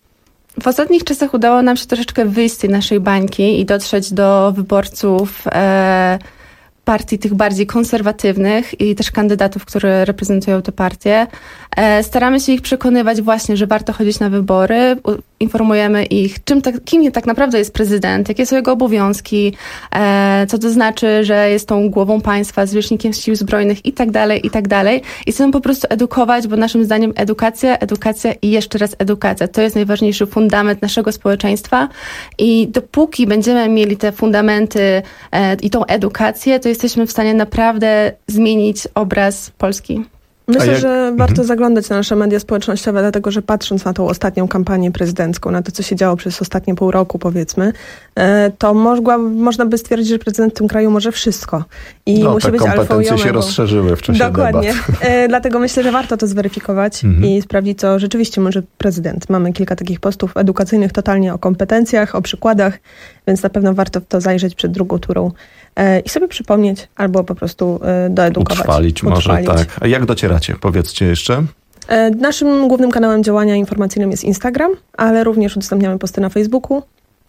W ostatnich czasach udało nam się troszeczkę wyjść z tej naszej bańki i dotrzeć do wyborców e, partii tych bardziej konserwatywnych i też kandydatów, które reprezentują te partie. E, staramy się ich przekonywać właśnie, że warto chodzić na wybory. Informujemy ich, czym tak, kim tak naprawdę jest prezydent, jakie są jego obowiązki, e, co to znaczy, że jest tą głową państwa, zwierzchnikiem sił zbrojnych i tak dalej, i tak dalej. I chcemy po prostu edukować, bo naszym zdaniem edukacja, edukacja i jeszcze raz edukacja. To jest najważniejszy fundament naszego społeczeństwa i dopóki będziemy mieli te fundamenty e, i tą edukację, to jesteśmy w stanie naprawdę zmienić obraz Polski. Myślę, jak... że warto mhm. zaglądać na nasze media społecznościowe, dlatego że patrząc na tą ostatnią kampanię prezydencką, na to, co się działo przez ostatnie pół roku, powiedzmy, to mogła, można by stwierdzić, że prezydent w tym kraju może wszystko. I no, musi te być alfą i omegą. kompetencje się rozszerzyły w czasie Dokładnie. debat. Dlatego myślę, że warto to zweryfikować mhm. i sprawdzić, co rzeczywiście może prezydent. Mamy kilka takich postów edukacyjnych totalnie o kompetencjach, o przykładach, więc na pewno warto w to zajrzeć przed drugą turą i sobie przypomnieć, albo po prostu doedukować. Utrwalić, Utrwalić. może tak. A jak docieracie? Powiedzcie jeszcze. Naszym głównym kanałem działania informacyjnym jest Instagram, ale również udostępniamy posty na Facebooku.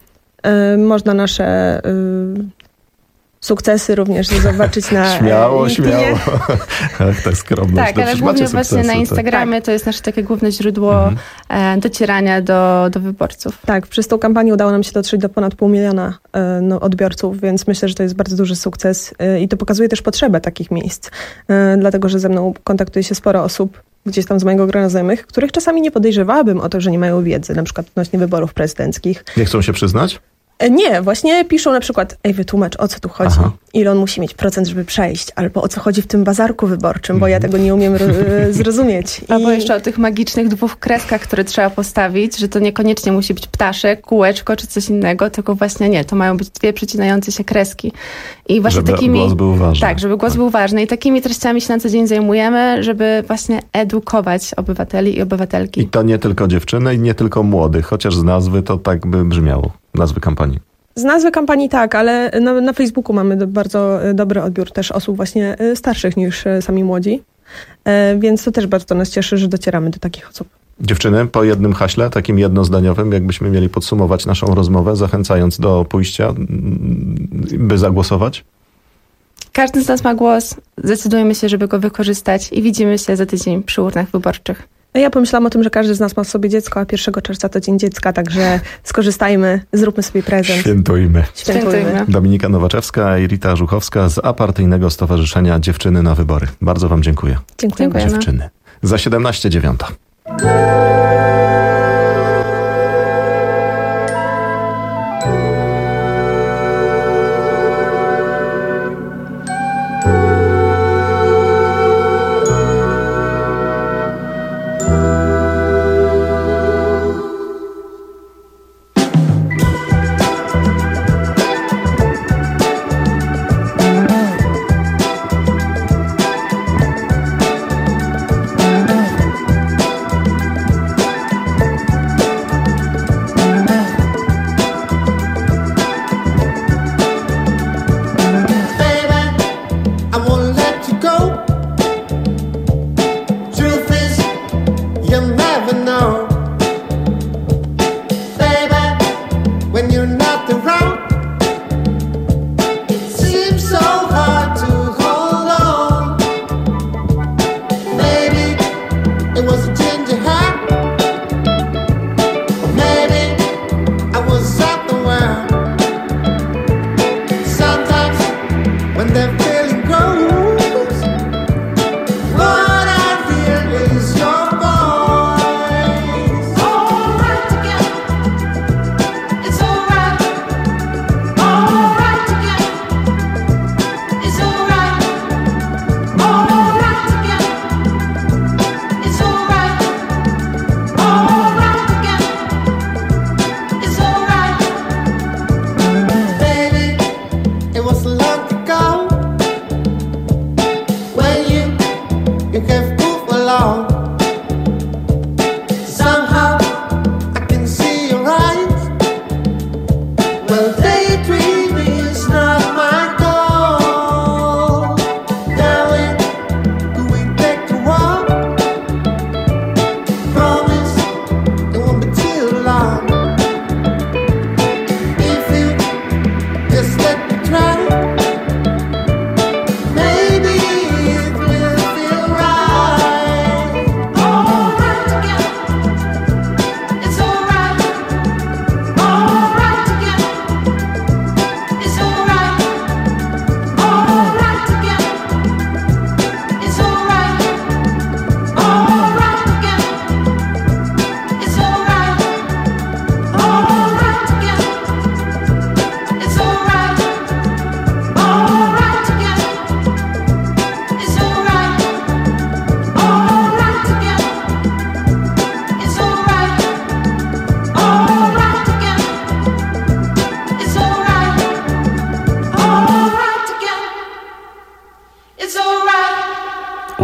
Można nasze sukcesy również zobaczyć na Śmiało, LinkedInie. śmiało. Ach, tak skromność. Tak, ale głównie właśnie na Instagramie tak. To jest nasze takie główne źródło mhm. docierania do, do wyborców. Tak, przez tą kampanię udało nam się dotrzeć do ponad pół miliona no, odbiorców, więc myślę, że to jest bardzo duży sukces i to pokazuje też potrzebę takich miejsc, dlatego, że ze mną kontaktuje się sporo osób, gdzieś tam z mojego grona znajomych, których czasami nie podejrzewałabym o to, że nie mają wiedzy, na przykład odnośnie wyborów prezydenckich. Nie chcą się przyznać? Nie, właśnie piszą na przykład, ej, wytłumacz, o co tu chodzi, Aha. ile on musi mieć procent, żeby przejść, albo o co chodzi w tym bazarku wyborczym, mm. bo ja tego nie umiem ro- zrozumieć. I... Albo jeszcze o tych magicznych dwóch kreskach, które trzeba postawić, że to niekoniecznie musi być ptaszek, kółeczko czy coś innego, tylko właśnie nie, to mają być dwie przecinające się kreski. I właśnie żeby takimi, głos był ważny. Tak, żeby głos tak. był ważny. I takimi treściami się na co dzień zajmujemy, żeby właśnie edukować obywateli i obywatelki. I to nie tylko dziewczyny i nie tylko młodych, chociaż z nazwy to tak by brzmiało, nazwy kampanii. Z nazwy kampanii tak, ale na, na Facebooku mamy do, bardzo dobry odbiór też osób właśnie starszych niż sami młodzi, e, więc to też bardzo nas cieszy, że docieramy do takich osób. Dziewczyny, po jednym haśle, takim jednozdaniowym, jakbyśmy mieli podsumować naszą rozmowę, zachęcając do pójścia, by zagłosować? Każdy z nas ma głos, zdecydujemy się, żeby go wykorzystać i widzimy się za tydzień przy urnach wyborczych. Ja pomyślałam o tym, że każdy z nas ma w sobie dziecko, a pierwszego czerwca to Dzień Dziecka, także skorzystajmy, zróbmy sobie prezent. Świętujmy. Świętujmy. Dominika Nowaczewska i Rita Żuchowska z apartyjnego Stowarzyszenia Dziewczyny na Wybory. Bardzo wam dziękuję. Dziękujemy. Dziewczyny. Za siedemnaście dziewiąta.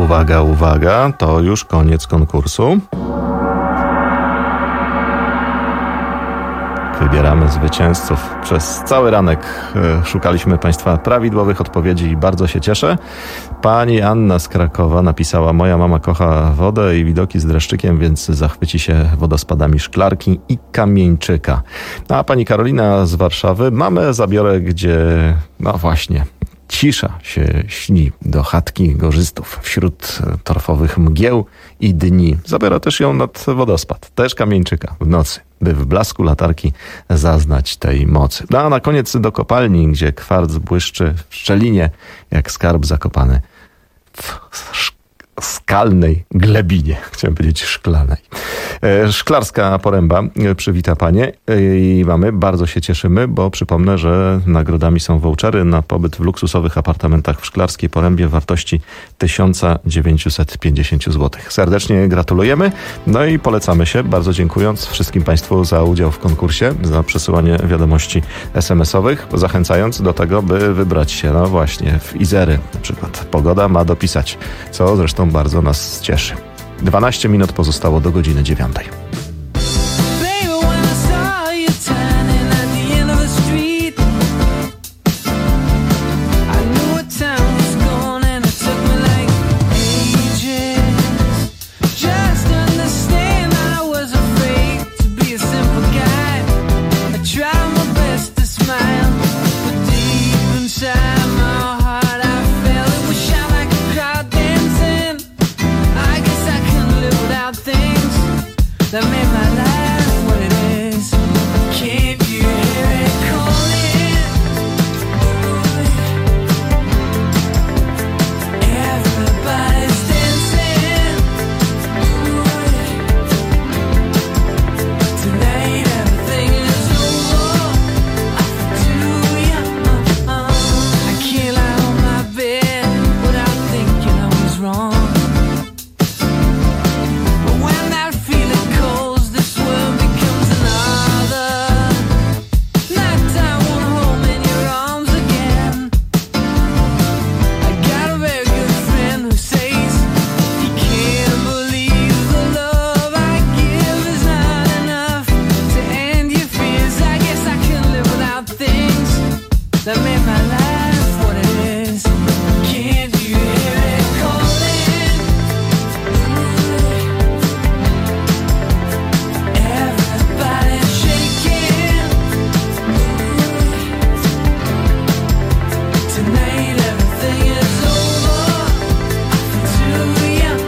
uwaga, uwaga, to już koniec konkursu. Wybieramy zwycięzców. Przez cały ranek szukaliśmy Państwa prawidłowych odpowiedzi i bardzo się cieszę. Pani Anna z Krakowa napisała: moja mama kocha wodę i widoki z dreszczykiem, więc zachwyci się wodospadami Szklarki i Kamieńczyka. A pani Karolina z Warszawy: mamę zabiorę, gdzie, no właśnie, cisza się śni do chatki gorzystów wśród torfowych mgieł i dni. Zabiera też ją nad wodospad, też Kamieńczyka, w nocy, by w blasku latarki zaznać tej mocy. No a na koniec do kopalni, gdzie kwarc błyszczy w szczelinie, jak skarb zakopany w skalnej glebinie. Chciałem powiedzieć szklanej. Szklarska Poręba przywita panie i mamy, bardzo się cieszymy, bo przypomnę, że nagrodami są vouchery na pobyt w luksusowych apartamentach w Szklarskiej Porębie w wartości tysiąc dziewięćset pięćdziesiąt złotych. Serdecznie gratulujemy, no i polecamy się, bardzo dziękując wszystkim państwu za udział w konkursie, za przesyłanie wiadomości es em esowych, zachęcając do tego, by wybrać się, no właśnie, w Izery. Na przykład pogoda ma dopisać, co zresztą bardzo nas cieszy. dwanaście minut pozostało do godziny dziewiątej. That made my life what it is. Can't you hear it calling? Everybody's dancing. Tonight everything is over. I'm too young. I can't lie on my bed without thinking I was wrong. That made my life what it is. Can't you hear it calling? Everybody's shaking. Tonight everything is over. I'm too young.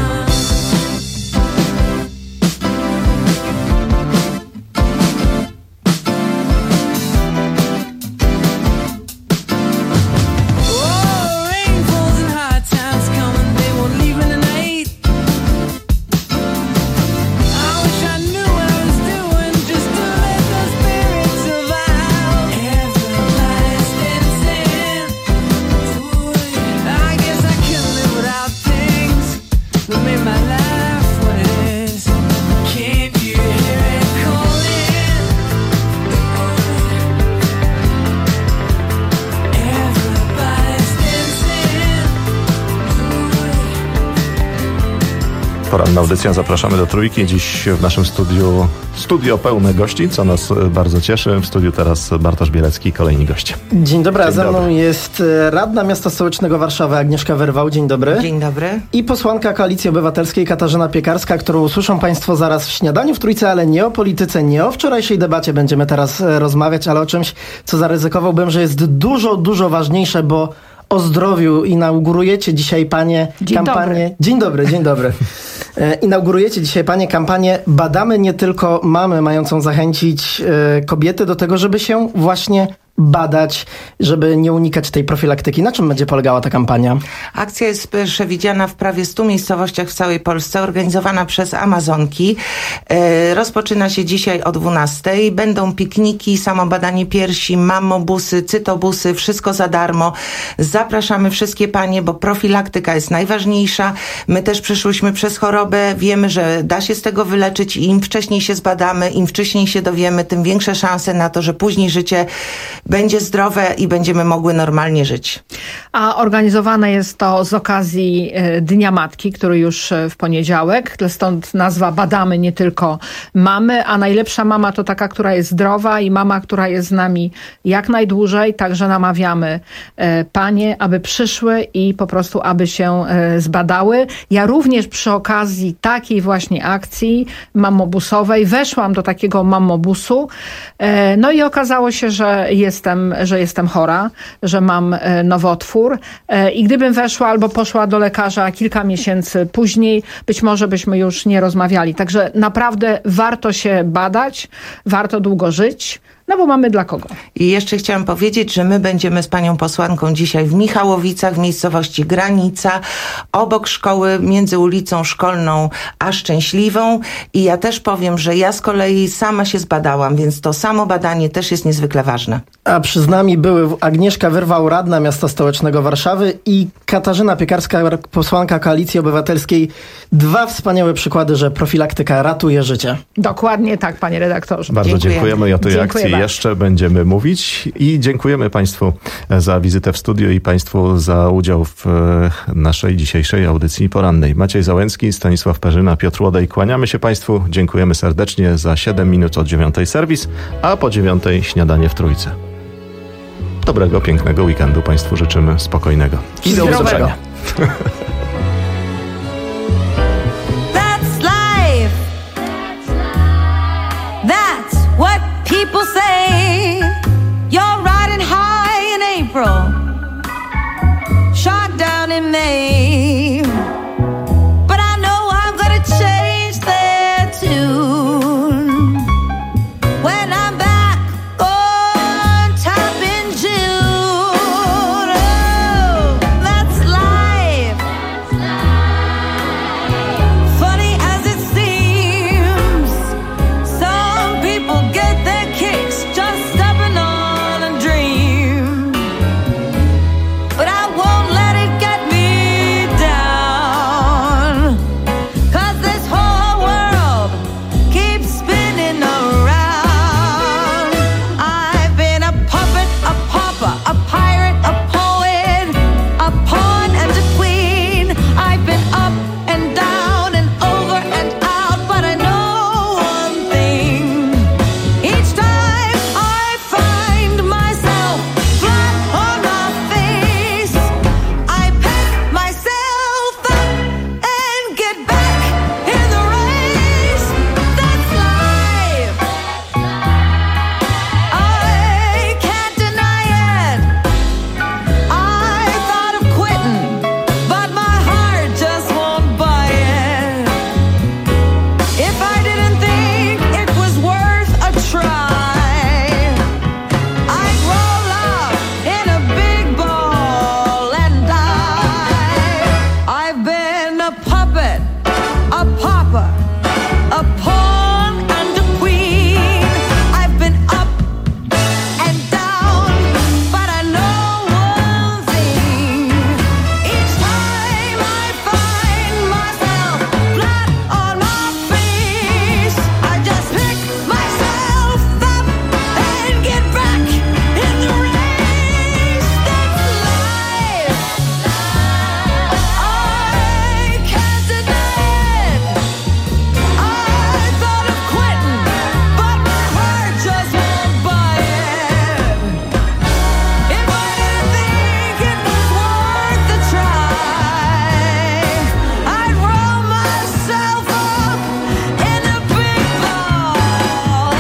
Poranna audycja, zapraszamy do Trójki. Dziś w naszym studiu studio pełne gości, co nas bardzo cieszy. W studiu teraz Bartosz Bielecki, kolejni goście. Dzień dobry, Dzień a ze mną dobry. jest radna Miasta Stołecznego Warszawy Agnieszka Werwał. Dzień dobry. Dzień dobry. I posłanka Koalicji Obywatelskiej Katarzyna Piekarska, którą usłyszą państwo zaraz w śniadaniu w Trójce, ale nie o polityce, nie o wczorajszej debacie będziemy teraz rozmawiać, ale o czymś, co zaryzykowałbym, że jest dużo, dużo ważniejsze, bo o zdrowiu inaugurujecie dzisiaj panie Dzień kampanię. dobry. Dzień dobry, dzień dobry. E, inaugurujecie dzisiaj panie kampanię Badamy nie tylko mamy, mającą zachęcić e, kobiety do tego, żeby się właśnie badać, żeby nie unikać tej profilaktyki. Na czym będzie polegała ta kampania? Akcja jest przewidziana w prawie stu miejscowościach w całej Polsce, organizowana przez Amazonki. E, rozpoczyna się dzisiaj o dwunastej. Będą pikniki, samobadanie piersi, mammobusy, cytobusy, wszystko za darmo. Zapraszamy wszystkie panie, bo profilaktyka jest najważniejsza. My też przeszłyśmy przez chorobę, wiemy, że da się z tego wyleczyć i im wcześniej się zbadamy, im wcześniej się dowiemy, tym większe szanse na to, że później życie będzie zdrowe i będziemy mogły normalnie żyć. A organizowane jest to z okazji Dnia Matki, który już w poniedziałek. Stąd nazwa Badamy nie tylko mamy, a najlepsza mama to taka, która jest zdrowa i mama, która jest z nami jak najdłużej. Także namawiamy panie, aby przyszły i po prostu, aby się zbadały. Ja również przy okazji takiej właśnie akcji mamobusowej weszłam do takiego mamobusu. No i okazało się, że jestem, że jestem chora, że mam nowotwór i gdybym weszła albo poszła do lekarza kilka miesięcy później, być może byśmy już nie rozmawiali. Także naprawdę warto się badać, warto długo żyć. No bo mamy dla kogo. I jeszcze chciałam powiedzieć, że my będziemy z panią posłanką dzisiaj w Michałowicach, w miejscowości Granica, obok szkoły, między ulicą Szkolną a Szczęśliwą. I ja też powiem, że ja z kolei sama się zbadałam, więc to samo badanie też jest niezwykle ważne. A przy nami były Agnieszka Wyrwał, radna miasta stołecznego Warszawy, i Katarzyna Piekarska, posłanka Koalicji Obywatelskiej. Dwa wspaniałe przykłady, że profilaktyka ratuje życie. Dokładnie tak, panie redaktorze. Bardzo dziękujemy, dziękujemy o tej Dziękuję akcji. Jeszcze będziemy mówić i dziękujemy państwu za wizytę w studiu i państwu za udział w naszej dzisiejszej audycji porannej. Maciej Załęcki, Stanisław Perzyna, Piotr Łodej. Kłaniamy się państwu. Dziękujemy serdecznie. Za siedem minut od dziewiątej serwis, a po dziewiątej śniadanie w Trójce. Dobrego, pięknego weekendu państwu życzymy, spokojnego. I do usłyszenia. That's life. That's what people say. You're riding high in April, shot down in May. But I know I'm gonna change their tune when I'm back on top in June. Oh, that's life. Funny as it seems, some people get their kicks just stepping on a dream. But I won't let it get me down, 'cause this whole world keeps spinning around. I've been a puppet, a pauper, a pirate, a poet, a pawn and a queen. I've been up and down and over and out, but I know one thing. Each time I find myself flat on my face, I pick myself up and get back in the race. That's life. I can't deny it. I thought of quitting, but my heart just won't buy it. If I didn't think it was worth a try, I'd roll up in a big ball and die. I've been a puppet, a pauper, a pawn and a queen. I've been up and down, but I know one thing. Each time I find myself flat on my face, I just pick myself up and get back in the race. That's life. I can't deny it. I thought of quitting, but my heart just won't buy it. If I didn't think it was worth the try, I'd roll myself up in a big ball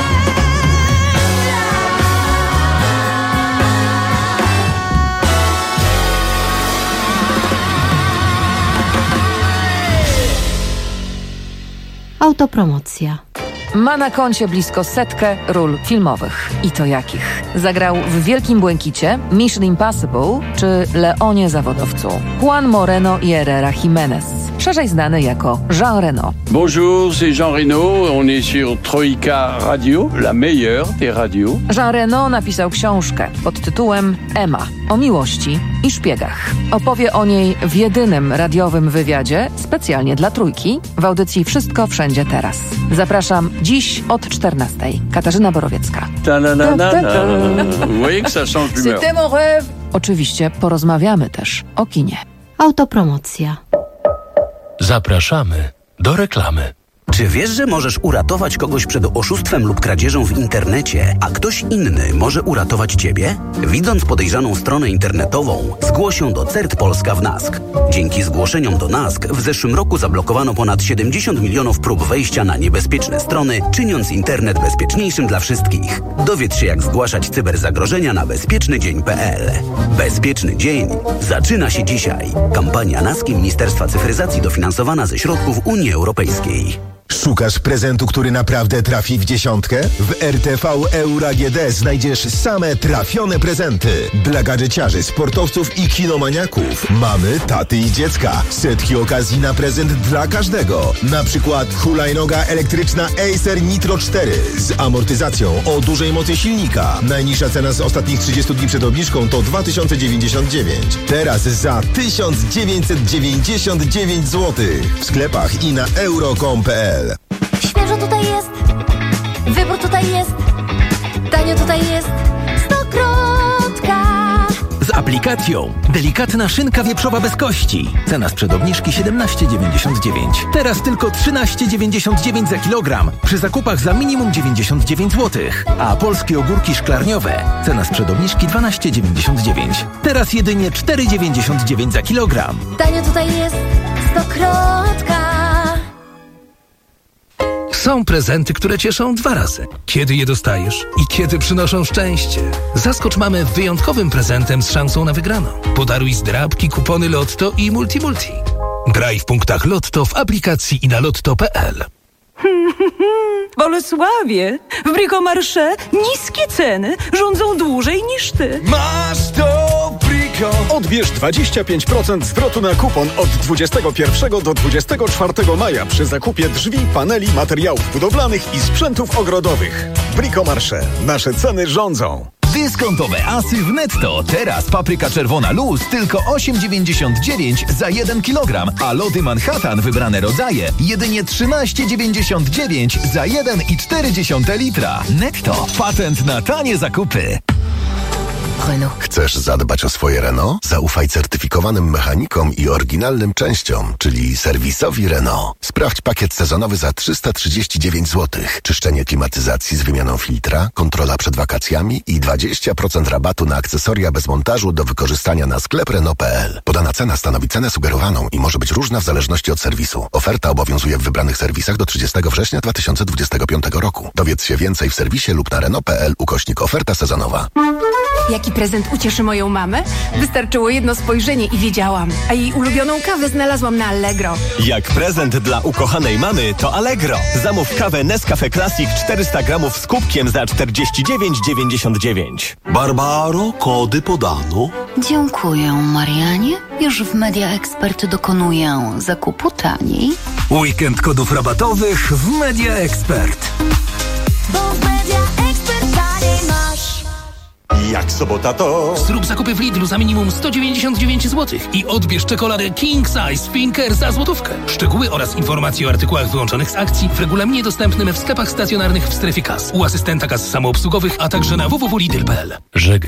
Autopromocja. Ma na koncie blisko setkę ról filmowych. I to jakich? Zagrał w Wielkim Błękicie, Mission Impossible czy Leonie Zawodowcu. Juan Moreno i Herrera Jimenez. szerzej znany jako Jean Reno. Bonjour, c'est Jean Reno. On est sur Troika Radio, la meilleure des radios. Jean Reno napisał książkę pod tytułem Emma o miłości i szpiegach. Opowie o niej w jedynym radiowym wywiadzie specjalnie dla Trójki w audycji Wszystko Wszędzie Teraz. Zapraszam dziś od czternastej. Katarzyna Borowiecka. Ta na na na na. Vous voyez que ça change d'humeur. C'était mon rêve. Oczywiście porozmawiamy też o kinie. Autopromocja. Zapraszamy do reklamy. Czy wiesz, że możesz uratować kogoś przed oszustwem lub kradzieżą w internecie, a ktoś inny może uratować ciebie? Widząc podejrzaną stronę internetową, zgłoś ją do C E R T Polska w NASK. Dzięki zgłoszeniom do NASK w zeszłym roku zablokowano ponad siedemdziesiąt milionów prób wejścia na niebezpieczne strony, czyniąc internet bezpieczniejszym dla wszystkich. Dowiedz się, jak zgłaszać cyberzagrożenia na bezpieczny dzień kropka p l. Bezpieczny dzień zaczyna się dzisiaj. Kampania NASK i Ministerstwa Cyfryzacji dofinansowana ze środków Unii Europejskiej. Szukasz prezentu, który naprawdę trafi w dziesiątkę? W R T V Euro A G D znajdziesz same trafione prezenty. Dla gadżeciarzy, sportowców i kinomaniaków. Mamy, taty i dziecka. Setki okazji na prezent dla każdego. Na przykład hulajnoga elektryczna Acer Nitro cztery z amortyzacją o dużej mocy silnika. Najniższa cena z ostatnich trzydziestu dni przed obniżką to dwa tysiące dziewięćdziesiąt dziewięć. Teraz za tysiąc dziewięćset dziewięćdziesiąt dziewięć złotych. W sklepach i na euro kropka com kropka p l. Świeżo tutaj jest, wybór tutaj jest, tanio tutaj jest, Stokrotka. Z aplikacją delikatna szynka wieprzowa bez kości. Cena sprzed obniżki siedemnaście dziewięćdziesiąt dziewięć. Teraz tylko trzynaście dziewięćdziesiąt dziewięć za kilogram przy zakupach za minimum dziewięćdziesiąt dziewięć złotych. A polskie ogórki szklarniowe. Cena sprzed obniżki dwanaście dziewięćdziesiąt dziewięć. Teraz jedynie cztery dziewięćdziesiąt dziewięć za kilogram. Tanio tutaj jest, Stokrotka. Są prezenty, które cieszą dwa razy. Kiedy je dostajesz i kiedy przynoszą szczęście. Zaskocz mamę wyjątkowym prezentem z szansą na wygraną. Podaruj zdrabki, kupony Lotto i Multi-Multi. Graj w punktach Lotto w aplikacji i na lotto kropka p l. Bolesławie, w Bricomarché niskie ceny rządzą dłużej niż ty. Masz to Brico! Odbierz dwadzieścia pięć procent zwrotu na kupon od dwudziestego pierwszego do dwudziestego czwartego maja przy zakupie drzwi, paneli, materiałów budowlanych i sprzętów ogrodowych. Bricomarché. Nasze ceny rządzą. Dyskontowe asy w Netto. Teraz papryka czerwona luz tylko osiem dziewięćdziesiąt dziewięć za jeden kilogram, a lody Manhattan wybrane rodzaje jedynie trzynaście dziewięćdziesiąt dziewięć za jeden i cztery dziesiąte litra. Netto. Patent na tanie zakupy. Renault. Chcesz zadbać o swoje Renault? Zaufaj certyfikowanym mechanikom i oryginalnym częściom, czyli serwisowi Renault. Sprawdź pakiet sezonowy za trzysta trzydzieści dziewięć złotych. Czyszczenie klimatyzacji z wymianą filtra, kontrola przed wakacjami i dwadzieścia procent rabatu na akcesoria bez montażu do wykorzystania na sklep Renault kropka p l. Podana cena stanowi cenę sugerowaną i może być różna w zależności od serwisu. Oferta obowiązuje w wybranych serwisach do trzydziestego września dwa tysiące dwudziestego piątego roku. Dowiedz się więcej w serwisie lub na renault kropka p l ukośnik oferta sezonowa. Jaki prezent ucieszy moją mamę? Wystarczyło jedno spojrzenie i wiedziałam. A jej ulubioną kawę znalazłam na Allegro. Jak prezent dla ukochanej mamy, to Allegro. Zamów kawę Nescafe Classic czterysta gramów z kubkiem za czterdzieści dziewięć dziewięćdziesiąt dziewięć. Barbaro, kody podano. Dziękuję, Marianie. Już w Media Expert dokonuję zakupu taniej. Weekend kodów rabatowych w Media Expert. Bo w Media Expert taniej masz. Jak sobota to... Zrób zakupy w Lidlu za minimum sto dziewięćdziesiąt dziewięć złotych i odbierz czekoladę King Size Pinker za złotówkę. Szczegóły oraz informacje o artykułach wyłączonych z akcji w regulaminie dostępnym w sklepach stacjonarnych w strefie kas, u asystenta kas samoobsługowych, a także na w w w kropka lidl kropka p l.